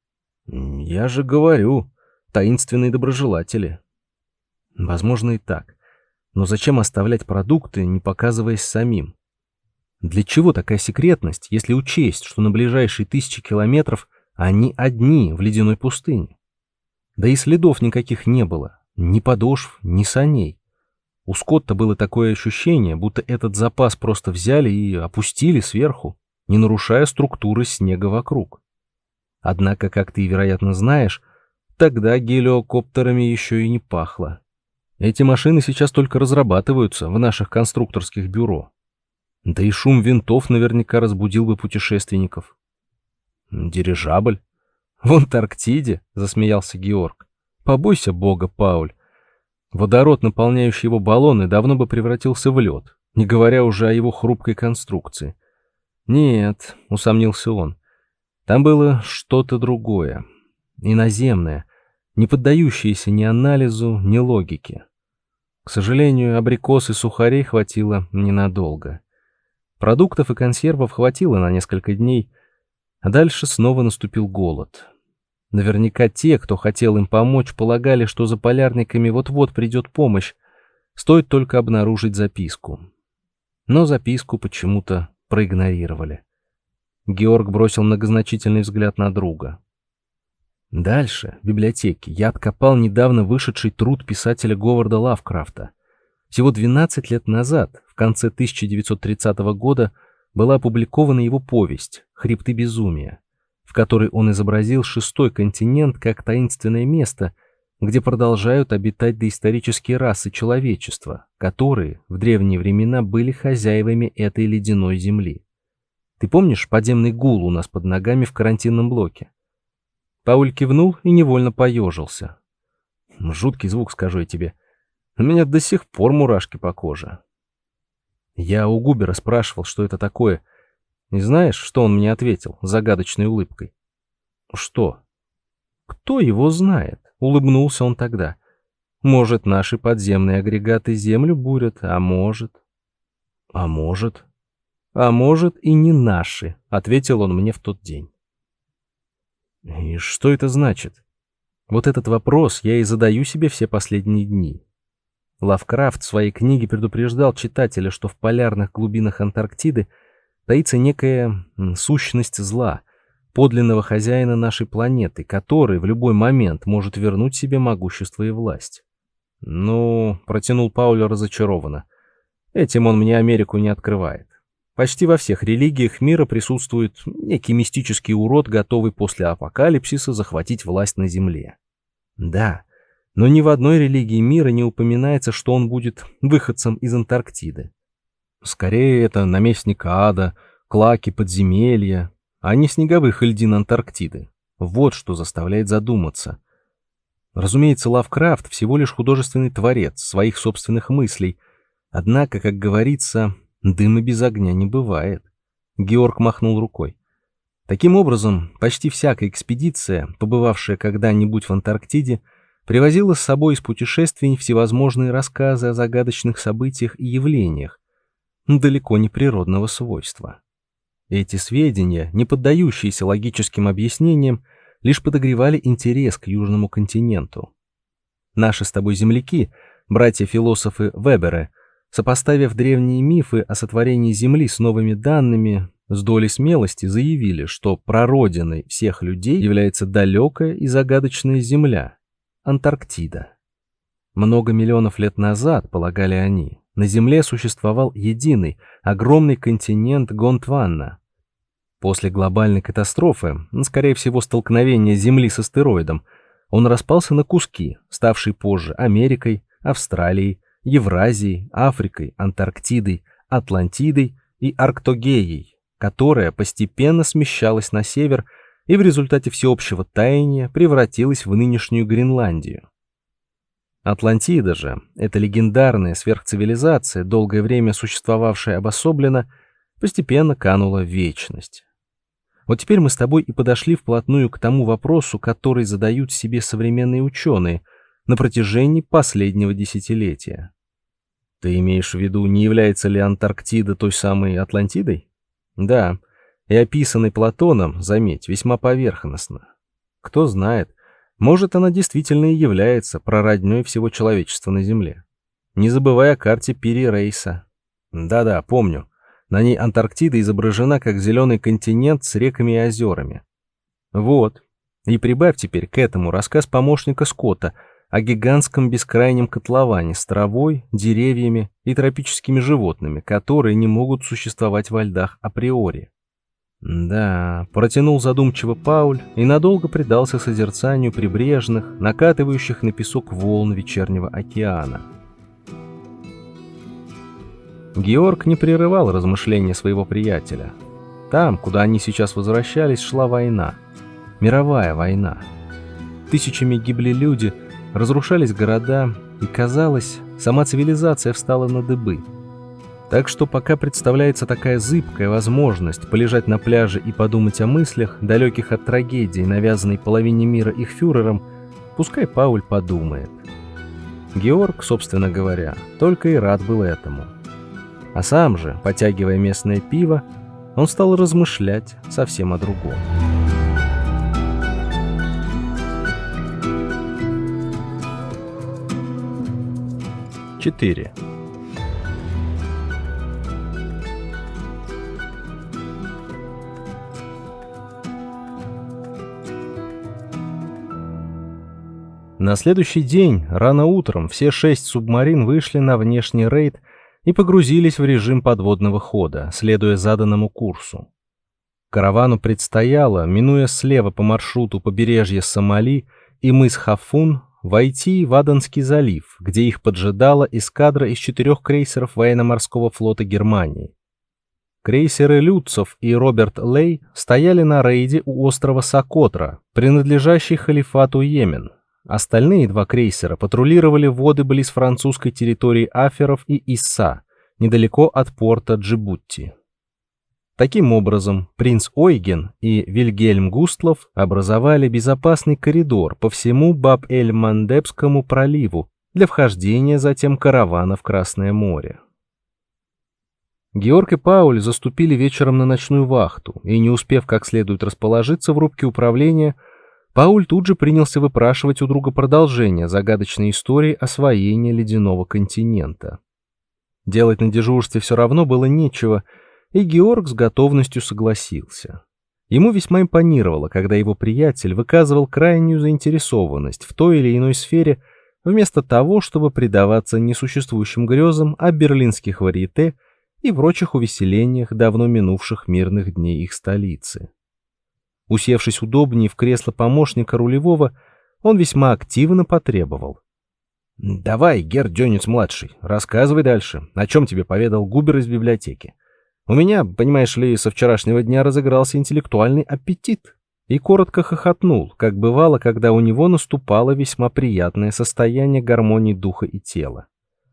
«Я же говорю, таинственные доброжелатели». Возможно и так. Но зачем оставлять продукты, не показываясь самим? Для чего такая секретность, если учесть, что на ближайшие тысячи километров они одни в ледяной пустыне? Да и следов никаких не было, ни подошв, ни саней. У Скотта было такое ощущение, будто этот запас просто взяли и опустили сверху, не нарушая структуры снега вокруг. Однако, как ты, вероятно, знаешь, тогда гелиокоптерами еще и не пахло. Эти машины сейчас только разрабатываются в наших конструкторских бюро. Да и шум винтов наверняка разбудил бы путешественников. Дирижабль? В Антарктиде? Засмеялся Георг. Побойся бога, Пауль. Водород, наполняющий его баллоны, давно бы превратился в лед, не говоря уже о его хрупкой конструкции. Нет, усомнился он, там было что-то другое, иноземное, не поддающееся ни анализу, ни логике. К сожалению, абрикос и сухарей хватило ненадолго. Продуктов и консервов хватило на несколько дней, а дальше снова наступил голод. Наверняка те, кто хотел им помочь, полагали, что за полярниками вот-вот придет помощь, стоит только обнаружить записку. Но записку почему-то проигнорировали. Георг бросил многозначительный взгляд на друга. Дальше, в библиотеке, я откопал недавно вышедший труд писателя Говарда Лавкрафта. Всего двенадцать лет назад, в конце тысяча девятьсот тридцатого года, была опубликована его повесть «Хребты безумия», в которой он изобразил шестой континент как таинственное место, где продолжают обитать доисторические расы человечества, которые в древние времена были хозяевами этой ледяной земли. Ты помнишь подземный гул у нас под ногами в карантинном блоке? Пауль кивнул и невольно поежился. Жуткий звук, скажу я тебе. У меня до сих пор мурашки по коже. Я у Губера спрашивал, что это такое. И знаешь, что он мне ответил загадочной улыбкой? Что? Кто его знает? Улыбнулся он тогда. Может, наши подземные агрегаты землю бурят, а может... А может... А может и не наши, ответил он мне в тот день. И что это значит? Вот этот вопрос я и задаю себе все последние дни. Лавкрафт в своей книге предупреждал читателя, что в полярных глубинах Антарктиды таится некая сущность зла, подлинного хозяина нашей планеты, который в любой момент может вернуть себе могущество и власть. Ну, протянул Пауль разочарованно. Этим он мне Америку не открывает. Почти во всех религиях мира присутствует некий мистический урод, готовый после апокалипсиса захватить власть на Земле. Да, но ни в одной религии мира не упоминается, что он будет выходцем из Антарктиды. Скорее, это наместник ада, клаки подземелья, а не снеговых льдин Антарктиды. Вот что заставляет задуматься. Разумеется, Лавкрафт всего лишь художественный творец своих собственных мыслей, однако, как говорится, дыма без огня не бывает. Георг махнул рукой. Таким образом, почти всякая экспедиция, побывавшая когда-нибудь в Антарктиде, привозила с собой из путешествий всевозможные рассказы о загадочных событиях и явлениях, далеко не природного свойства. Эти сведения, не поддающиеся логическим объяснениям, лишь подогревали интерес к Южному континенту. Наши с тобой земляки, братья-философы Веберы, сопоставив древние мифы о сотворении Земли с новыми данными, с долей смелости заявили, что прародиной всех людей является далекая и загадочная Земля – Антарктида. Много миллионов лет назад, полагали они, на Земле существовал единый, огромный континент Гондвана. После глобальной катастрофы, скорее всего столкновения Земли с астероидом, он распался на куски, ставшие позже Америкой, Австралией, Евразией, Африкой, Антарктидой, Атлантидой и Арктогеей, которая постепенно смещалась на север и в результате всеобщего таяния превратилась в нынешнюю Гренландию. Атлантида же, эта легендарная сверхцивилизация, долгое время существовавшая обособленно, постепенно канула в вечность. Вот теперь мы с тобой и подошли вплотную к тому вопросу, который задают себе современные ученые на протяжении последнего десятилетия. Ты имеешь в виду, не является ли Антарктида той самой Атлантидой? Да, и описанной Платоном, заметь, весьма поверхностно. Кто знает, может, она действительно и является прароднёй всего человечества на Земле. Не забывай о карте Пири Рейса. Да-да, помню. На ней Антарктида изображена как зеленый континент с реками и озерами. Вот. И прибавь теперь к этому рассказ помощника Скотта о гигантском бескрайнем котловане с травой, деревьями и тропическими животными, которые не могут существовать во льдах априори. Да, протянул задумчиво Пауль и надолго предался созерцанию прибрежных, накатывающих на песок волн вечернего океана. Георг не прерывал размышления своего приятеля. Там, куда они сейчас возвращались, шла война. Мировая война. Тысячами гибли люди, разрушались города, и, казалось, сама цивилизация встала на дыбы. Так что пока представляется такая зыбкая возможность полежать на пляже и подумать о мыслях, далеких от трагедии, навязанной половине мира их фюрером, пускай Пауль подумает. Георг, собственно говоря, только и рад был этому. А сам же, потягивая местное пиво, он стал размышлять совсем о другом. четыре. На следующий день, рано утром, все шесть субмарин вышли на внешний рейд и погрузились в режим подводного хода, следуя заданному курсу. Каравану предстояло, минуя слева по маршруту побережье Сомали и мыс Хафун, войти в Аденский залив, где их поджидала эскадра из четырех крейсеров военно-морского флота Германии. Крейсеры Люцов и Роберт Лей стояли на рейде у острова Сокотра, принадлежащий халифату Йемен. Остальные два крейсера патрулировали воды близ французской территории Аферов и Исса, недалеко от порта Джибути. Таким образом, принц Ойген и Вильгельм Густлов образовали безопасный коридор по всему Баб-эль-Мандебскому проливу для вхождения затем каравана в Красное море. Георг и Пауль заступили вечером на ночную вахту, и не успев как следует расположиться в рубке управления, Пауль тут же принялся выпрашивать у друга продолжение загадочной истории освоения ледяного континента. Делать на дежурстве все равно было нечего, и Георг с готовностью согласился. Ему весьма импонировало, когда его приятель выказывал крайнюю заинтересованность в той или иной сфере, вместо того, чтобы предаваться несуществующим грезам о берлинских варьете и прочих увеселениях давно минувших мирных дней их столицы. Усевшись удобнее в кресло помощника рулевого, он весьма активно потребовал: «Давай, Герр Дёнец-младший, рассказывай дальше, о чем тебе поведал Губер из библиотеки. У меня, понимаешь ли, со вчерашнего дня разыгрался интеллектуальный аппетит». И коротко хохотнул, как бывало, когда у него наступало весьма приятное состояние гармонии духа и тела.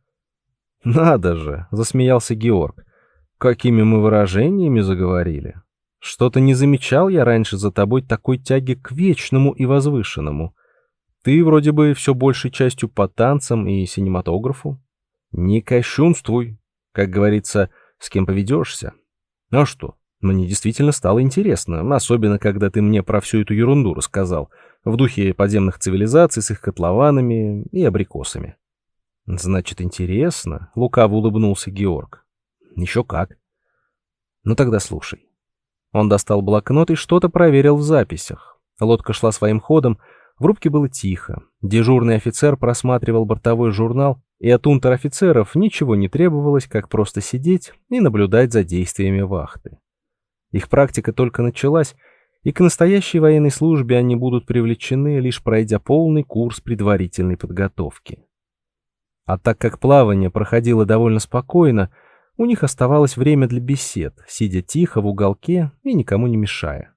«Надо же!» — засмеялся Георг. «Какими мы выражениями заговорили! Что-то не замечал я раньше за тобой такой тяги к вечному и возвышенному. ты вроде бы все большей частью по танцам и синематографу. Не кощунствуй, как говорится, с кем поведешься. Ну а что, мне действительно стало интересно, особенно когда ты мне про всю эту ерунду рассказал, в духе подземных цивилизаций с их котлованами и абрикосами. Значит, интересно, лукаво улыбнулся Георг. Еще как. Ну тогда слушай. Он достал блокнот и что-то проверил в записях. Лодка шла своим ходом, в рубке было тихо. Дежурный офицер просматривал бортовой журнал, и от унтер-офицеров ничего не требовалось, как просто сидеть и наблюдать за действиями вахты. Их практика только началась, и к настоящей военной службе они будут привлечены, лишь пройдя полный курс предварительной подготовки. А так как плавание проходило довольно спокойно, у них оставалось время для бесед, сидя тихо в уголке и никому не мешая.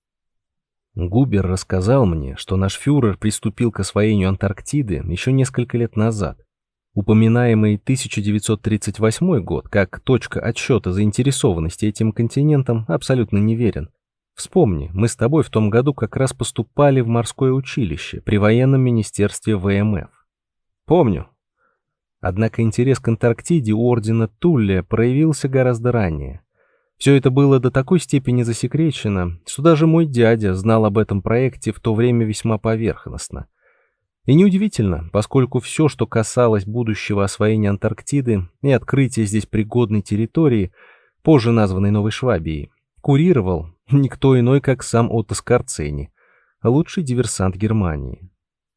Губер рассказал мне, что наш фюрер приступил к освоению Антарктиды еще несколько лет назад. Упоминаемый тысяча девятьсот тридцать восьмой год как точка отсчета заинтересованности этим континентом абсолютно неверен. Вспомни, мы с тобой в том году как раз поступали в морское училище при военном министерстве вэ эм эф. Помню. Однако интерес к Антарктиде у ордена Туллия проявился гораздо ранее. Все это было до такой степени засекречено, что даже мой дядя знал об этом проекте в то время весьма поверхностно. И неудивительно, поскольку все, что касалось будущего освоения Антарктиды и открытия здесь пригодной территории, позже названной Новой Швабией, курировал никто иной, как сам Отто Скорцени, лучший диверсант Германии.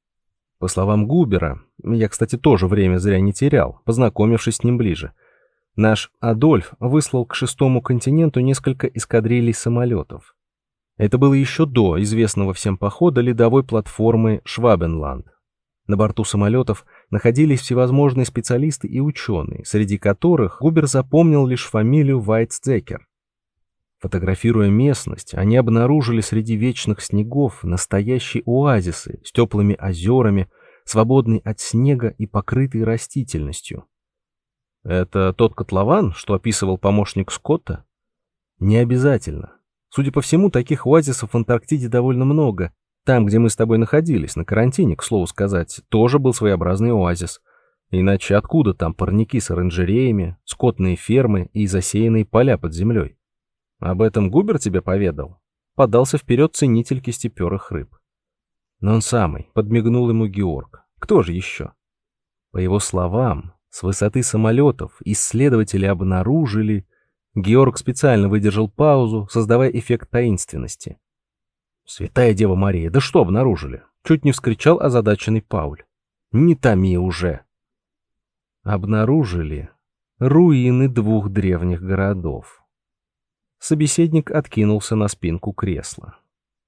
По словам Губера, я, кстати, тоже время зря не терял, познакомившись с ним ближе, наш Адольф выслал к шестому континенту несколько эскадрилей самолетов. Это было еще до известного всем похода ледовой платформы Швабенланд. На борту самолетов находились всевозможные специалисты и ученые, среди которых Губер запомнил лишь фамилию Вайцзекер. Фотографируя местность, они обнаружили среди вечных снегов настоящие оазисы с теплыми озерами, свободные от снега и покрытые растительностью. Это тот котлован, что описывал помощник Скотта? Не обязательно. Судя по всему, таких оазисов в Антарктиде довольно много. Там, где мы с тобой находились, на карантине, к слову сказать, тоже был своеобразный оазис. Иначе откуда там парники с оранжереями, скотные фермы и засеянные поля под землей? Об этом Губер тебе поведал? Подался вперед ценитель кистеперых рыб. Но он самый, подмигнул ему Георг. Кто же еще? По его словам, с высоты самолетов исследователи обнаружили... Георг специально выдержал паузу, создавая эффект таинственности. «Святая Дева Мария, да что обнаружили?» Чуть не вскричал озадаченный Пауль. «Не томи уже!» Обнаружили руины двух древних городов. Собеседник откинулся на спинку кресла.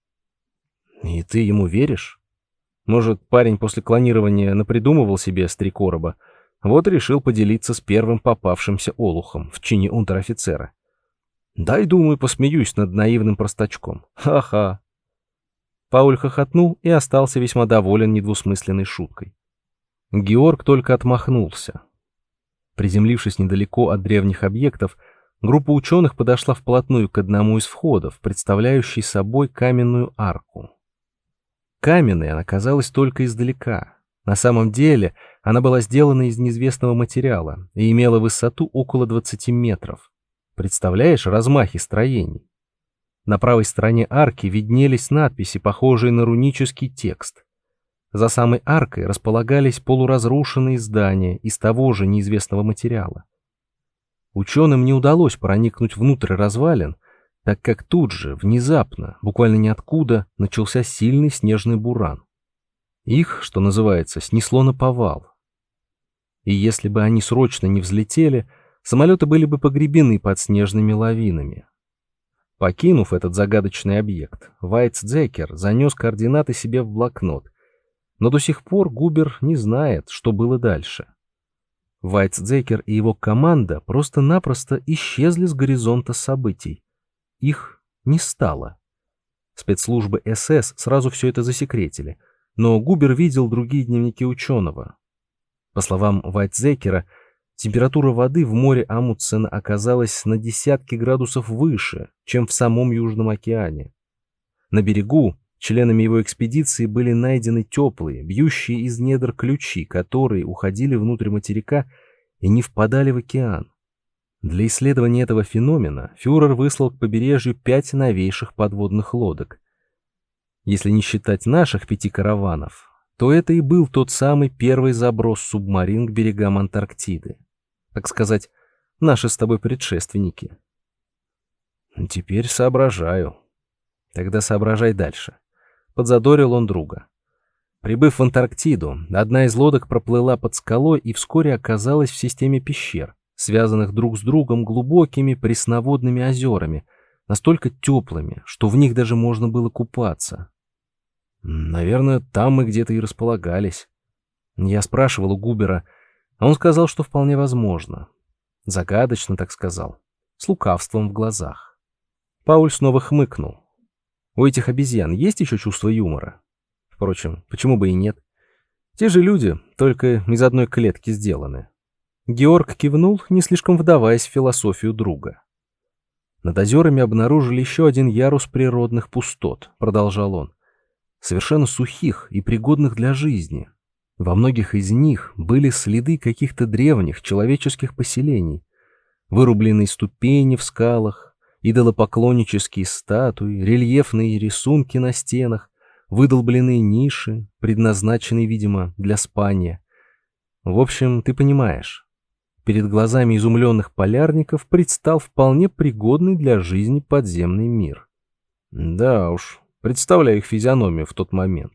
«И ты ему веришь? Может, парень после клонирования напридумывал себе с три короба, вот решил поделиться с первым попавшимся олухом в чине унтер-офицера. Дай, думаю, посмеюсь над наивным простачком. Ха-ха!» Пауль хохотнул и остался весьма доволен недвусмысленной шуткой. Георг только отмахнулся. Приземлившись недалеко от древних объектов, группа ученых подошла вплотную к одному из входов, представляющей собой каменную арку. Каменной она казалась только издалека. На самом деле она была сделана из неизвестного материала и имела высоту около двадцати метров. Представляешь размахи строений? На правой стороне арки виднелись надписи, похожие на рунический текст. За самой аркой располагались полуразрушенные здания из того же неизвестного материала. Ученым не удалось проникнуть внутрь развалин, так как тут же, внезапно, буквально ниоткуда, начался сильный снежный буран. Их, что называется, снесло наповал. И если бы они срочно не взлетели, самолеты были бы погребены под снежными лавинами. Покинув этот загадочный объект, Вайцзекер занес координаты себе в блокнот, но до сих пор Губер не знает, что было дальше. Вайцзекер и его команда просто-напросто исчезли с горизонта событий. Их не стало. Спецслужбы эс эс сразу все это засекретили, но Губер видел другие дневники ученого. По словам Вайцзекера, температура воды в море Амундсена оказалась на десятки градусов выше, чем в самом Южном океане. На берегу Членами его экспедиции были найдены теплые, бьющие из недр ключи, которые уходили внутрь материка и не впадали в океан. Для исследования этого феномена фюрер выслал к побережью пять новейших подводных лодок. Если не считать наших пяти караванов, то это и был тот самый первый заброс субмарин к берегам Антарктиды. Так сказать, наши с тобой предшественники. Теперь соображаю. Тогда соображай дальше. Подзадорил он друга. Прибыв в Антарктиду, одна из лодок проплыла под скалой и вскоре оказалась в системе пещер, связанных друг с другом глубокими пресноводными озерами, настолько теплыми, что в них даже можно было купаться. Наверное, там мы где-то и располагались. Я спрашивал у Губера, а он сказал, что вполне возможно. Загадочно так сказал, с лукавством в глазах. Пауль снова хмыкнул. У этих обезьян есть еще чувство юмора? Впрочем, почему бы и нет? Те же люди, только из одной клетки сделаны. Георг кивнул, не слишком вдаваясь в философию друга. Над озерами обнаружили еще один ярус природных пустот, продолжал он, совершенно сухих и пригодных для жизни. Во многих из них были следы каких-то древних человеческих поселений, вырубленные ступени в скалах, идолопоклоннические статуи, рельефные рисунки на стенах, выдолбленные ниши, предназначенные, видимо, для спания. В общем, ты понимаешь, перед глазами изумленных полярников предстал вполне пригодный для жизни подземный мир. Да уж, представляю их физиономию в тот момент.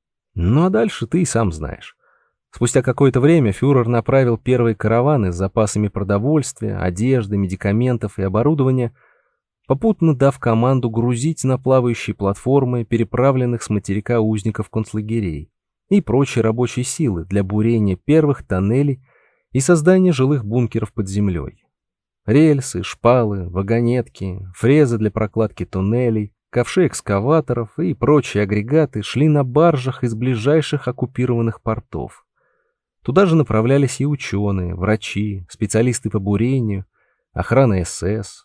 Ну а дальше ты и сам знаешь. Спустя какое-то время фюрер направил первые караваны с запасами продовольствия, одежды, медикаментов и оборудования, попутно дав команду грузить на плавающие платформы переправленных с материка узников концлагерей и прочей рабочей силы для бурения первых тоннелей и создания жилых бункеров под землей. Рельсы, шпалы, вагонетки, фрезы для прокладки туннелей, ковши экскаваторов и прочие агрегаты шли на баржах из ближайших оккупированных портов. Туда же направлялись и ученые, врачи, специалисты по бурению, охрана эс эс.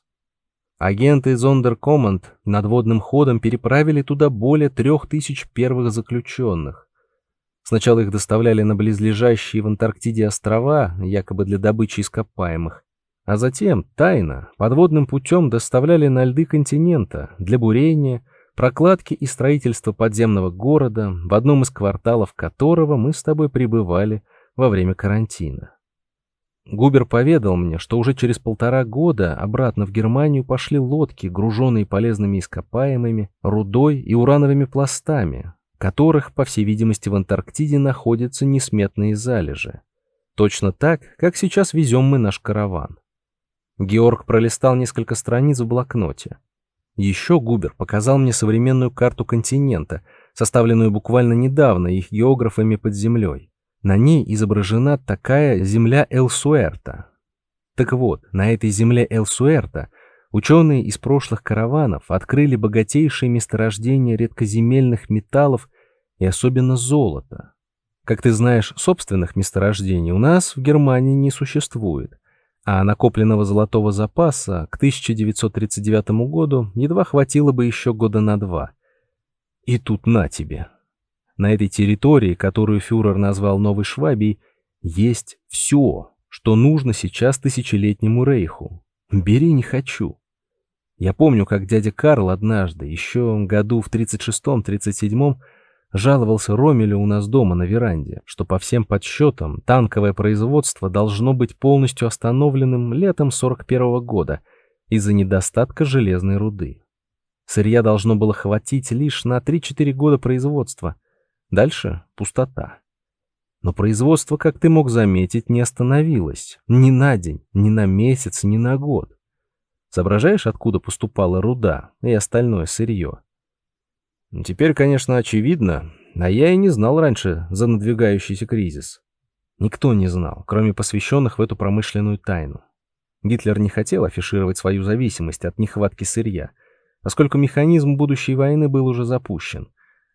Агенты Зондеркоманд надводным ходом переправили туда более трех тысяч первых заключенных. Сначала их доставляли на близлежащие в Антарктиде острова, якобы для добычи ископаемых, а затем, тайно, подводным путем доставляли на льды континента для бурения, прокладки и строительства подземного города, в одном из кварталов которого мы с тобой пребывали во время карантина. Губер поведал мне, что уже через полтора года обратно в Германию пошли лодки, груженные полезными ископаемыми, рудой и урановыми пластами, которых, по всей видимости, в Антарктиде находятся несметные залежи. Точно так, как сейчас везем мы наш караван. Георг пролистал несколько страниц в блокноте. Еще Губер показал мне современную карту континента, составленную буквально недавно их географами под землей. На ней изображена такая земля Элсуэрта. Так вот, на этой земле Элсуэрта ученые из прошлых караванов открыли богатейшие месторождения редкоземельных металлов и особенно золота. Как ты знаешь, собственных месторождений у нас в Германии не существует, а накопленного золотого запаса к тысяча девятьсот тридцать девятому году едва хватило бы еще года на два. И тут на тебе. На этой территории, которую фюрер назвал Новой Швабией, есть все, что нужно сейчас тысячелетнему рейху. Бери, не хочу. Я помню, как дядя Карл однажды, еще году в тридцать шестом — тридцать седьмом, жаловался Ромелю у нас дома на веранде, что по всем подсчетам танковое производство должно быть полностью остановленным летом сорок первого года из-за недостатка железной руды. Сырья должно было хватить лишь на три-четыре года производства. Дальше пустота. Но производство, как ты мог заметить, не остановилось. Ни на день, ни на месяц, ни на год. Соображаешь, откуда поступала руда и остальное сырье? Теперь, конечно, очевидно, а я и не знал раньше за надвигающийся кризис. Никто не знал, кроме посвященных в эту промышленную тайну. Гитлер не хотел афишировать свою зависимость от нехватки сырья, поскольку механизм будущей войны был уже запущен.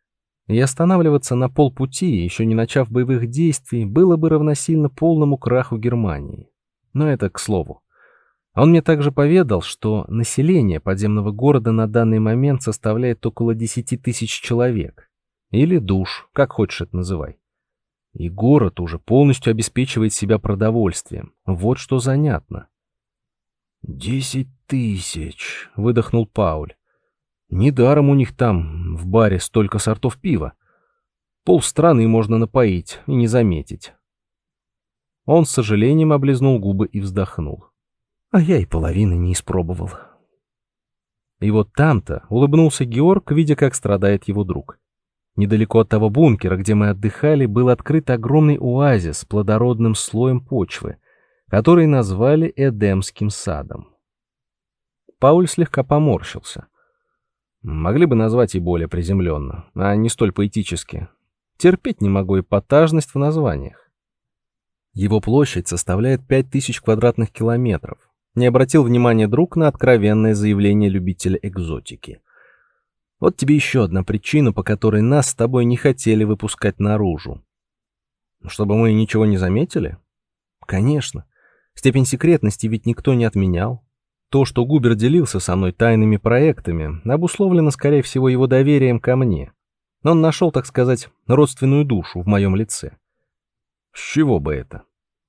И останавливаться на полпути, еще не начав боевых действий, было бы равносильно полному краху Германии. Но это к слову. Он мне также поведал, что население подземного города на данный момент составляет около десять тысяч человек. Или душ, как хочешь это называй. И город уже полностью обеспечивает себя продовольствием. Вот что занятно. «Десять тысяч», — выдохнул Пауль. «Недаром у них там, в баре, столько сортов пива. Полстраны можно напоить и не заметить». Он с сожалением облизнул губы и вздохнул. А я и половины не испробовал. И вот там-то улыбнулся Георг, видя, как страдает его друг. Недалеко от того бункера, где мы отдыхали, был открыт огромный оазис с плодородным слоем почвы, который назвали Эдемским садом. Пауль слегка поморщился. Могли бы назвать и более приземленно, а не столь поэтически. Терпеть не могу эпатажность в названиях. Его площадь составляет пять тысяч квадратных километров. Не обратил внимания друг на откровенное заявление любителя экзотики. Вот тебе еще одна причина, по которой нас с тобой не хотели выпускать наружу. Чтобы мы ничего не заметили? Конечно. Степень секретности ведь никто не отменял. То, что Губер делился со мной тайными проектами, обусловлено, скорее всего, его доверием ко мне. Но он нашел, так сказать, родственную душу в моем лице. С чего бы это?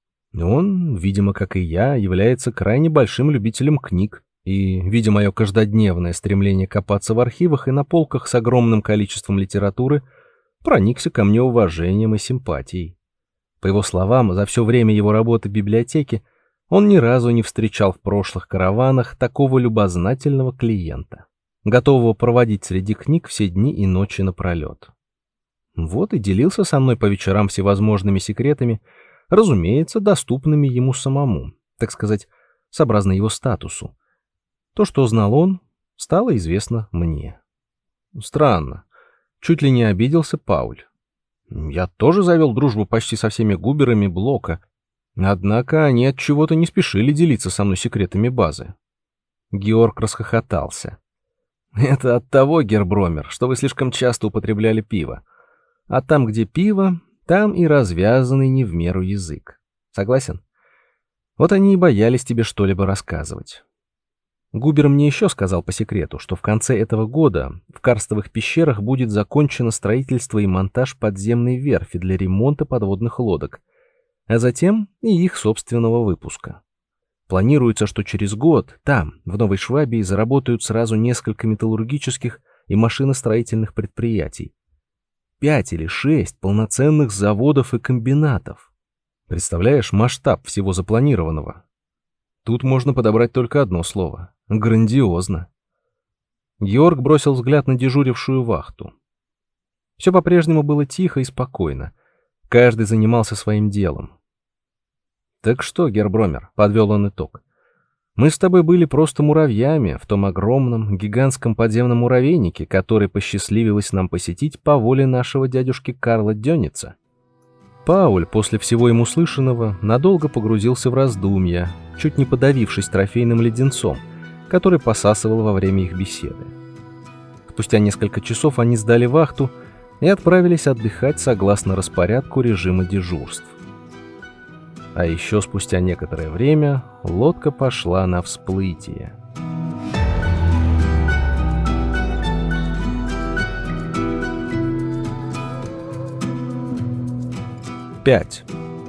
Он, видимо, как и я, является крайне большим любителем книг и, видя мое каждодневное стремление копаться в архивах и на полках с огромным количеством литературы, проникся ко мне уважением и симпатией. По его словам, за все время его работы в библиотеке он ни разу не встречал в прошлых караванах такого любознательного клиента, готового проводить среди книг все дни и ночи напролет. Вот и делился со мной по вечерам всевозможными секретами, разумеется, доступными ему самому, так сказать, сообразно его статусу. То, что знал он, стало известно мне. Странно. Чуть ли не обиделся Пауль. Я тоже завел дружбу почти со всеми губерами блока, однако они от чего-то не спешили делиться со мной секретами базы. Георг расхохотался. Это от того, Гербромер, что вы слишком часто употребляли пиво. А там, где пиво, там и развязанный не в меру язык. Согласен? Вот они и боялись тебе что-либо рассказывать. Губер мне еще сказал по секрету, что в конце этого года в карстовых пещерах будет закончено строительство и монтаж подземной верфи для ремонта подводных лодок, а затем и их собственного выпуска. Планируется, что через год там, в Новой Швабии, заработают сразу несколько металлургических и машиностроительных предприятий. Пять или шесть полноценных заводов и комбинатов. Представляешь масштаб всего запланированного? Тут можно подобрать только одно слово. Грандиозно. Георг бросил взгляд на дежурившую вахту. Все по-прежнему было тихо и спокойно. Каждый занимался своим делом. «Так что, Гербромер», — подвел он итог, — «мы с тобой были просто муравьями в том огромном, гигантском подземном муравейнике, который посчастливилось нам посетить по воле нашего дядюшки Карла Дёница». Пауль, после всего ему слышанного, надолго погрузился в раздумья, чуть не подавившись трофейным леденцом, который посасывал во время их беседы. Спустя несколько часов они сдали вахту и отправились отдыхать согласно распорядку режима дежурств. А еще спустя некоторое время лодка пошла на всплытие. пять.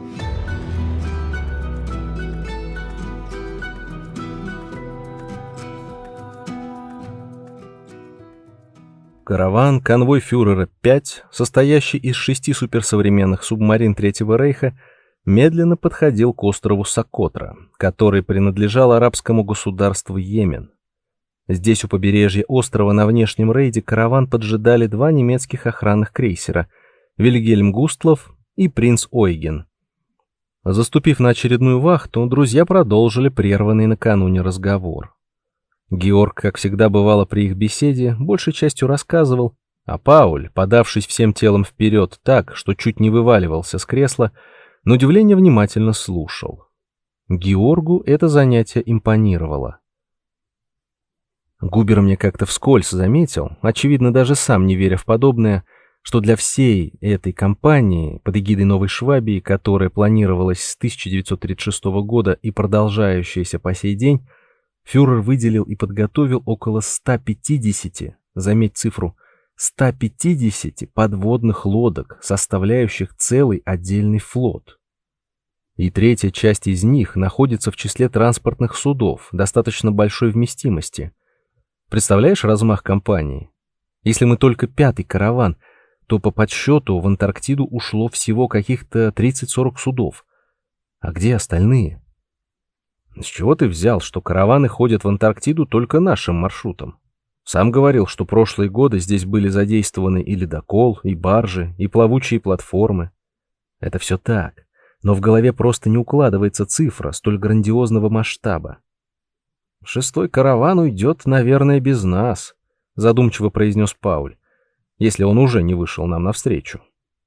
Караван «Конвой фюрера пять», состоящий из шести суперсовременных субмарин Третьего Рейха, медленно подходил к острову Сокотра, который принадлежал арабскому государству Йемен. Здесь, у побережья острова, на внешнем рейде караван поджидали два немецких охранных крейсера «Вильгельм Густлов» и «Принц Ойген». Заступив на очередную вахту, друзья продолжили прерванный накануне разговор. Георг, как всегда бывало при их беседе, большей частью рассказывал, а Пауль, подавшись всем телом вперед так, что чуть не вываливался с кресла, на удивление внимательно слушал. Георгу это занятие импонировало. Губер мне как-то вскользь заметил, очевидно, даже сам не веря в подобное, что для всей этой кампании под эгидой Новой Швабии, которая планировалась с тысяча девятьсот тридцать шестого года и продолжающаяся по сей день, фюрер выделил и подготовил около ста пятидесяти, заметь цифру, ста пятидесяти подводных лодок, составляющих целый отдельный флот. И третья часть из них находится в числе транспортных судов достаточно большой вместимости. Представляешь размах кампании? Если мы только пятый караван, то по подсчету в Антарктиду ушло всего каких-то тридцать-сорок судов. А где остальные? С чего ты взял, что караваны ходят в Антарктиду только нашим маршрутом? Сам говорил, что прошлые годы здесь были задействованы и ледокол, и баржи, и плавучие платформы. Это все так, но в голове просто не укладывается цифра столь грандиозного масштаба. «Шестой караван уйдет, наверное, без нас», — задумчиво произнес Пауль, если он уже не вышел нам навстречу.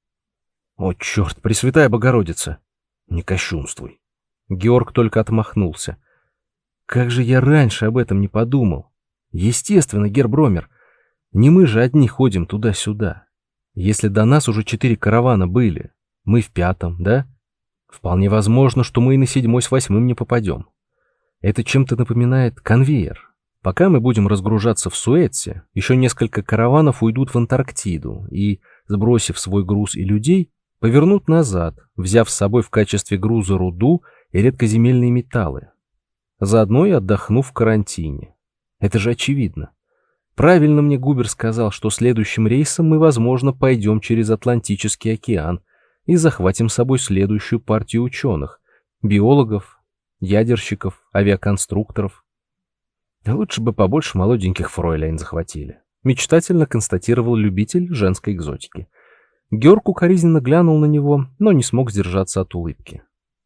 «О, черт, Пресвятая Богородица! Не кощунствуй!» Георг только отмахнулся. «Как же я раньше об этом не подумал? Естественно, гербромер, не мы же одни ходим туда-сюда. Если до нас уже четыре каравана были, мы в пятом, да? Вполне возможно, что мы и на седьмой с восьмым не попадем. Это чем-то напоминает конвейер. Пока мы будем разгружаться в Суэце, еще несколько караванов уйдут в Антарктиду и, сбросив свой груз и людей, повернут назад, взяв с собой в качестве груза руду и редкоземельные металлы, заодно и отдохнув в карантине. Это же очевидно. Правильно мне Губер сказал, что следующим рейсом мы, возможно, пойдем через Атлантический океан и захватим с собой следующую партию ученых, биологов, ядерщиков, авиаконструкторов. Лучше бы побольше молоденьких фройляйн захватили, мечтательно констатировал любитель женской экзотики. Георг укоризненно глянул на него, но не смог сдержаться от улыбки.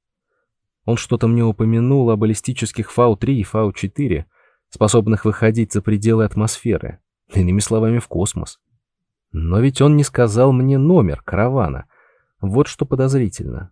Он что-то мне упомянул о баллистических Фау три и Фау четыре, способных выходить за пределы атмосферы, иными словами, в космос. Но ведь он не сказал мне номер каравана. Вот что подозрительно.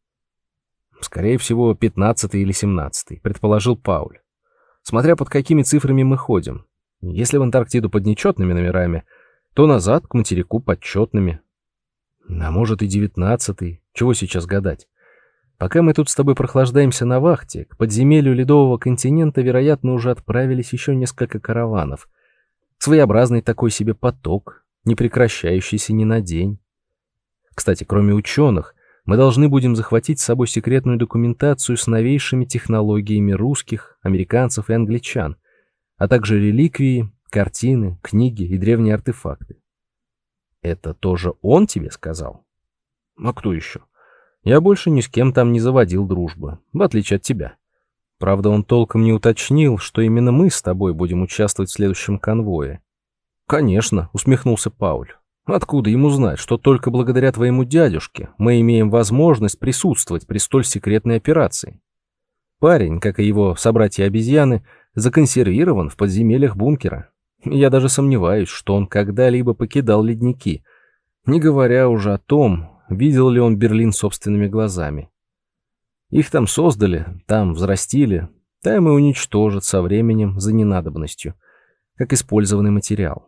Скорее всего, пятнадцатый или семнадцатый, предположил Пауль. Смотря под какими цифрами мы ходим. Если в Антарктиду под нечетными номерами, то назад к материку подчетными. А может и девятнадцатый, чего сейчас гадать. Пока мы тут с тобой прохлаждаемся на вахте, к подземелью ледового континента, вероятно, уже отправились еще несколько караванов. Своеобразный такой себе поток, не прекращающийся ни на день. Кстати, кроме ученых, мы должны будем захватить с собой секретную документацию с новейшими технологиями русских, американцев и англичан, а также реликвии, картины, книги и древние артефакты. Это тоже он тебе сказал? А кто еще? Я больше ни с кем там не заводил дружбы, в отличие от тебя. Правда, он толком не уточнил, что именно мы с тобой будем участвовать в следующем конвое. Конечно, усмехнулся Пауль. Откуда ему знать, что только благодаря твоему дядюшке мы имеем возможность присутствовать при столь секретной операции? Парень, как и его собратья-обезьяны, законсервирован в подземельях бункера. Я даже сомневаюсь, что он когда-либо покидал ледники, не говоря уже о том, видел ли он Берлин собственными глазами. Их там создали, там взрастили, там и уничтожат со временем за ненадобностью, как использованный материал.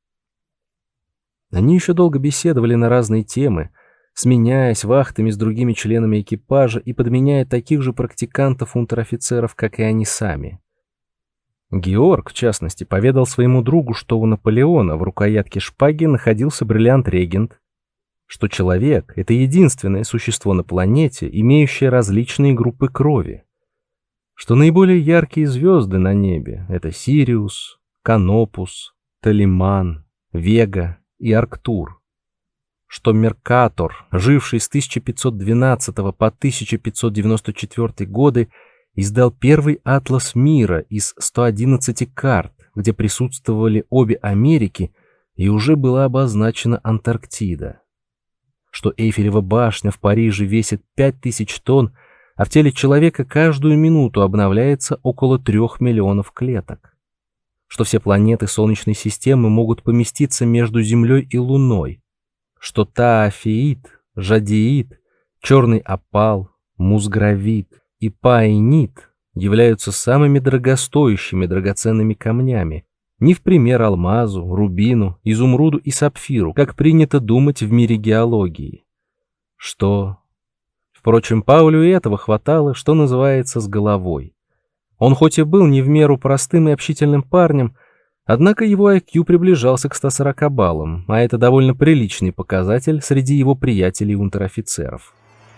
Они еще долго беседовали на разные темы, сменяясь вахтами с другими членами экипажа и подменяя таких же практикантов-унтер-офицеров, как и они сами. Георг, в частности, поведал своему другу, что у Наполеона в рукоятке шпаги находился бриллиант-регент, что человек — это единственное существо на планете, имеющее различные группы крови, что наиболее яркие звезды на небе — это Сириус, Канопус, Талиман, Вега и Арктур, что Меркатор, живший с тысяча пятьсот двенадцатого по тысяча пятьсот девяносто четвёртый годы, издал первый атлас мира из ста одиннадцати карт, где присутствовали обе Америки и уже была обозначена Антарктида, что Эйфелева башня в Париже весит пять тысяч тонн, а в теле человека каждую минуту обновляется около трех миллионов клеток, что все планеты Солнечной системы могут поместиться между Землей и Луной, что Таафеид, Жадеид, Черный опал, Музгравит и Паинит являются самыми дорогостоящими драгоценными камнями, не в пример алмазу, рубину, изумруду и сапфиру, как принято думать в мире геологии. Что? Впрочем, Паулю и этого хватало, что называется, с головой. Он хоть и был не в меру простым и общительным парнем, однако его ай кью приближался к ста сорока баллам, а это довольно приличный показатель среди его приятелей-унтер-офицеров.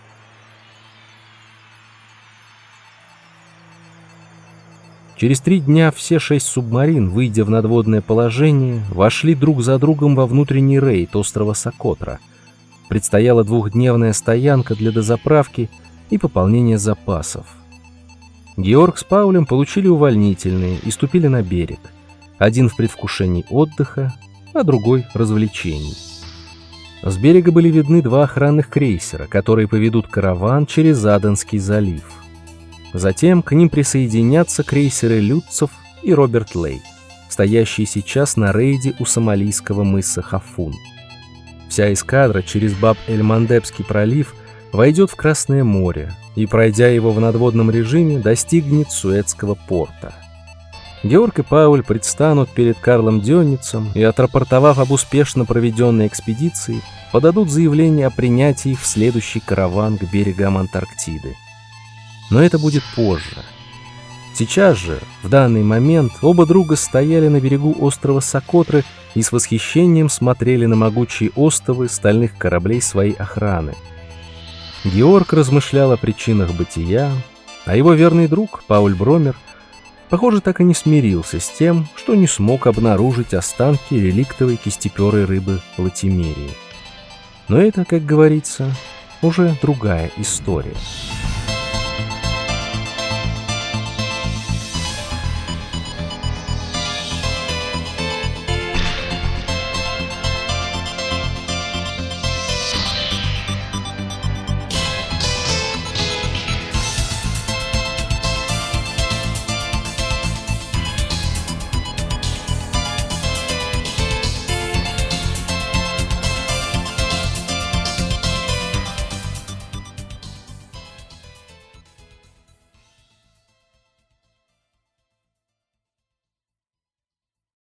Через три дня все шесть субмарин, выйдя в надводное положение, вошли друг за другом во внутренний рейд острова Сокотра. Предстояла двухдневная стоянка для дозаправки и пополнения запасов. Георг с Паулем получили увольнительные и ступили на берег. Один в предвкушении отдыха, а другой — развлечений. С берега были видны два охранных крейсера, которые поведут караван через Аденский залив. Затем к ним присоединятся крейсеры Лютцев и Роберт Лей, стоящие сейчас на рейде у сомалийского мыса Хафун. Вся эскадра через Баб-эль-Мандебский пролив войдет в Красное море и, пройдя его в надводном режиме, достигнет Суэцкого порта. Георг и Пауль предстанут перед Карлом Дённицем и, отрапортовав об успешно проведенной экспедиции, подадут заявление о принятии в следующий караван к берегам Антарктиды. Но это будет позже. Сейчас же, в данный момент, оба друга стояли на берегу острова Сокотры и с восхищением смотрели на могучие остовы стальных кораблей своей охраны. Георг размышлял о причинах бытия, а его верный друг, Пауль Бромер, похоже, так и не смирился с тем, что не смог обнаружить останки реликтовой кистеперой рыбы латимерии. Но это, как говорится, уже другая история.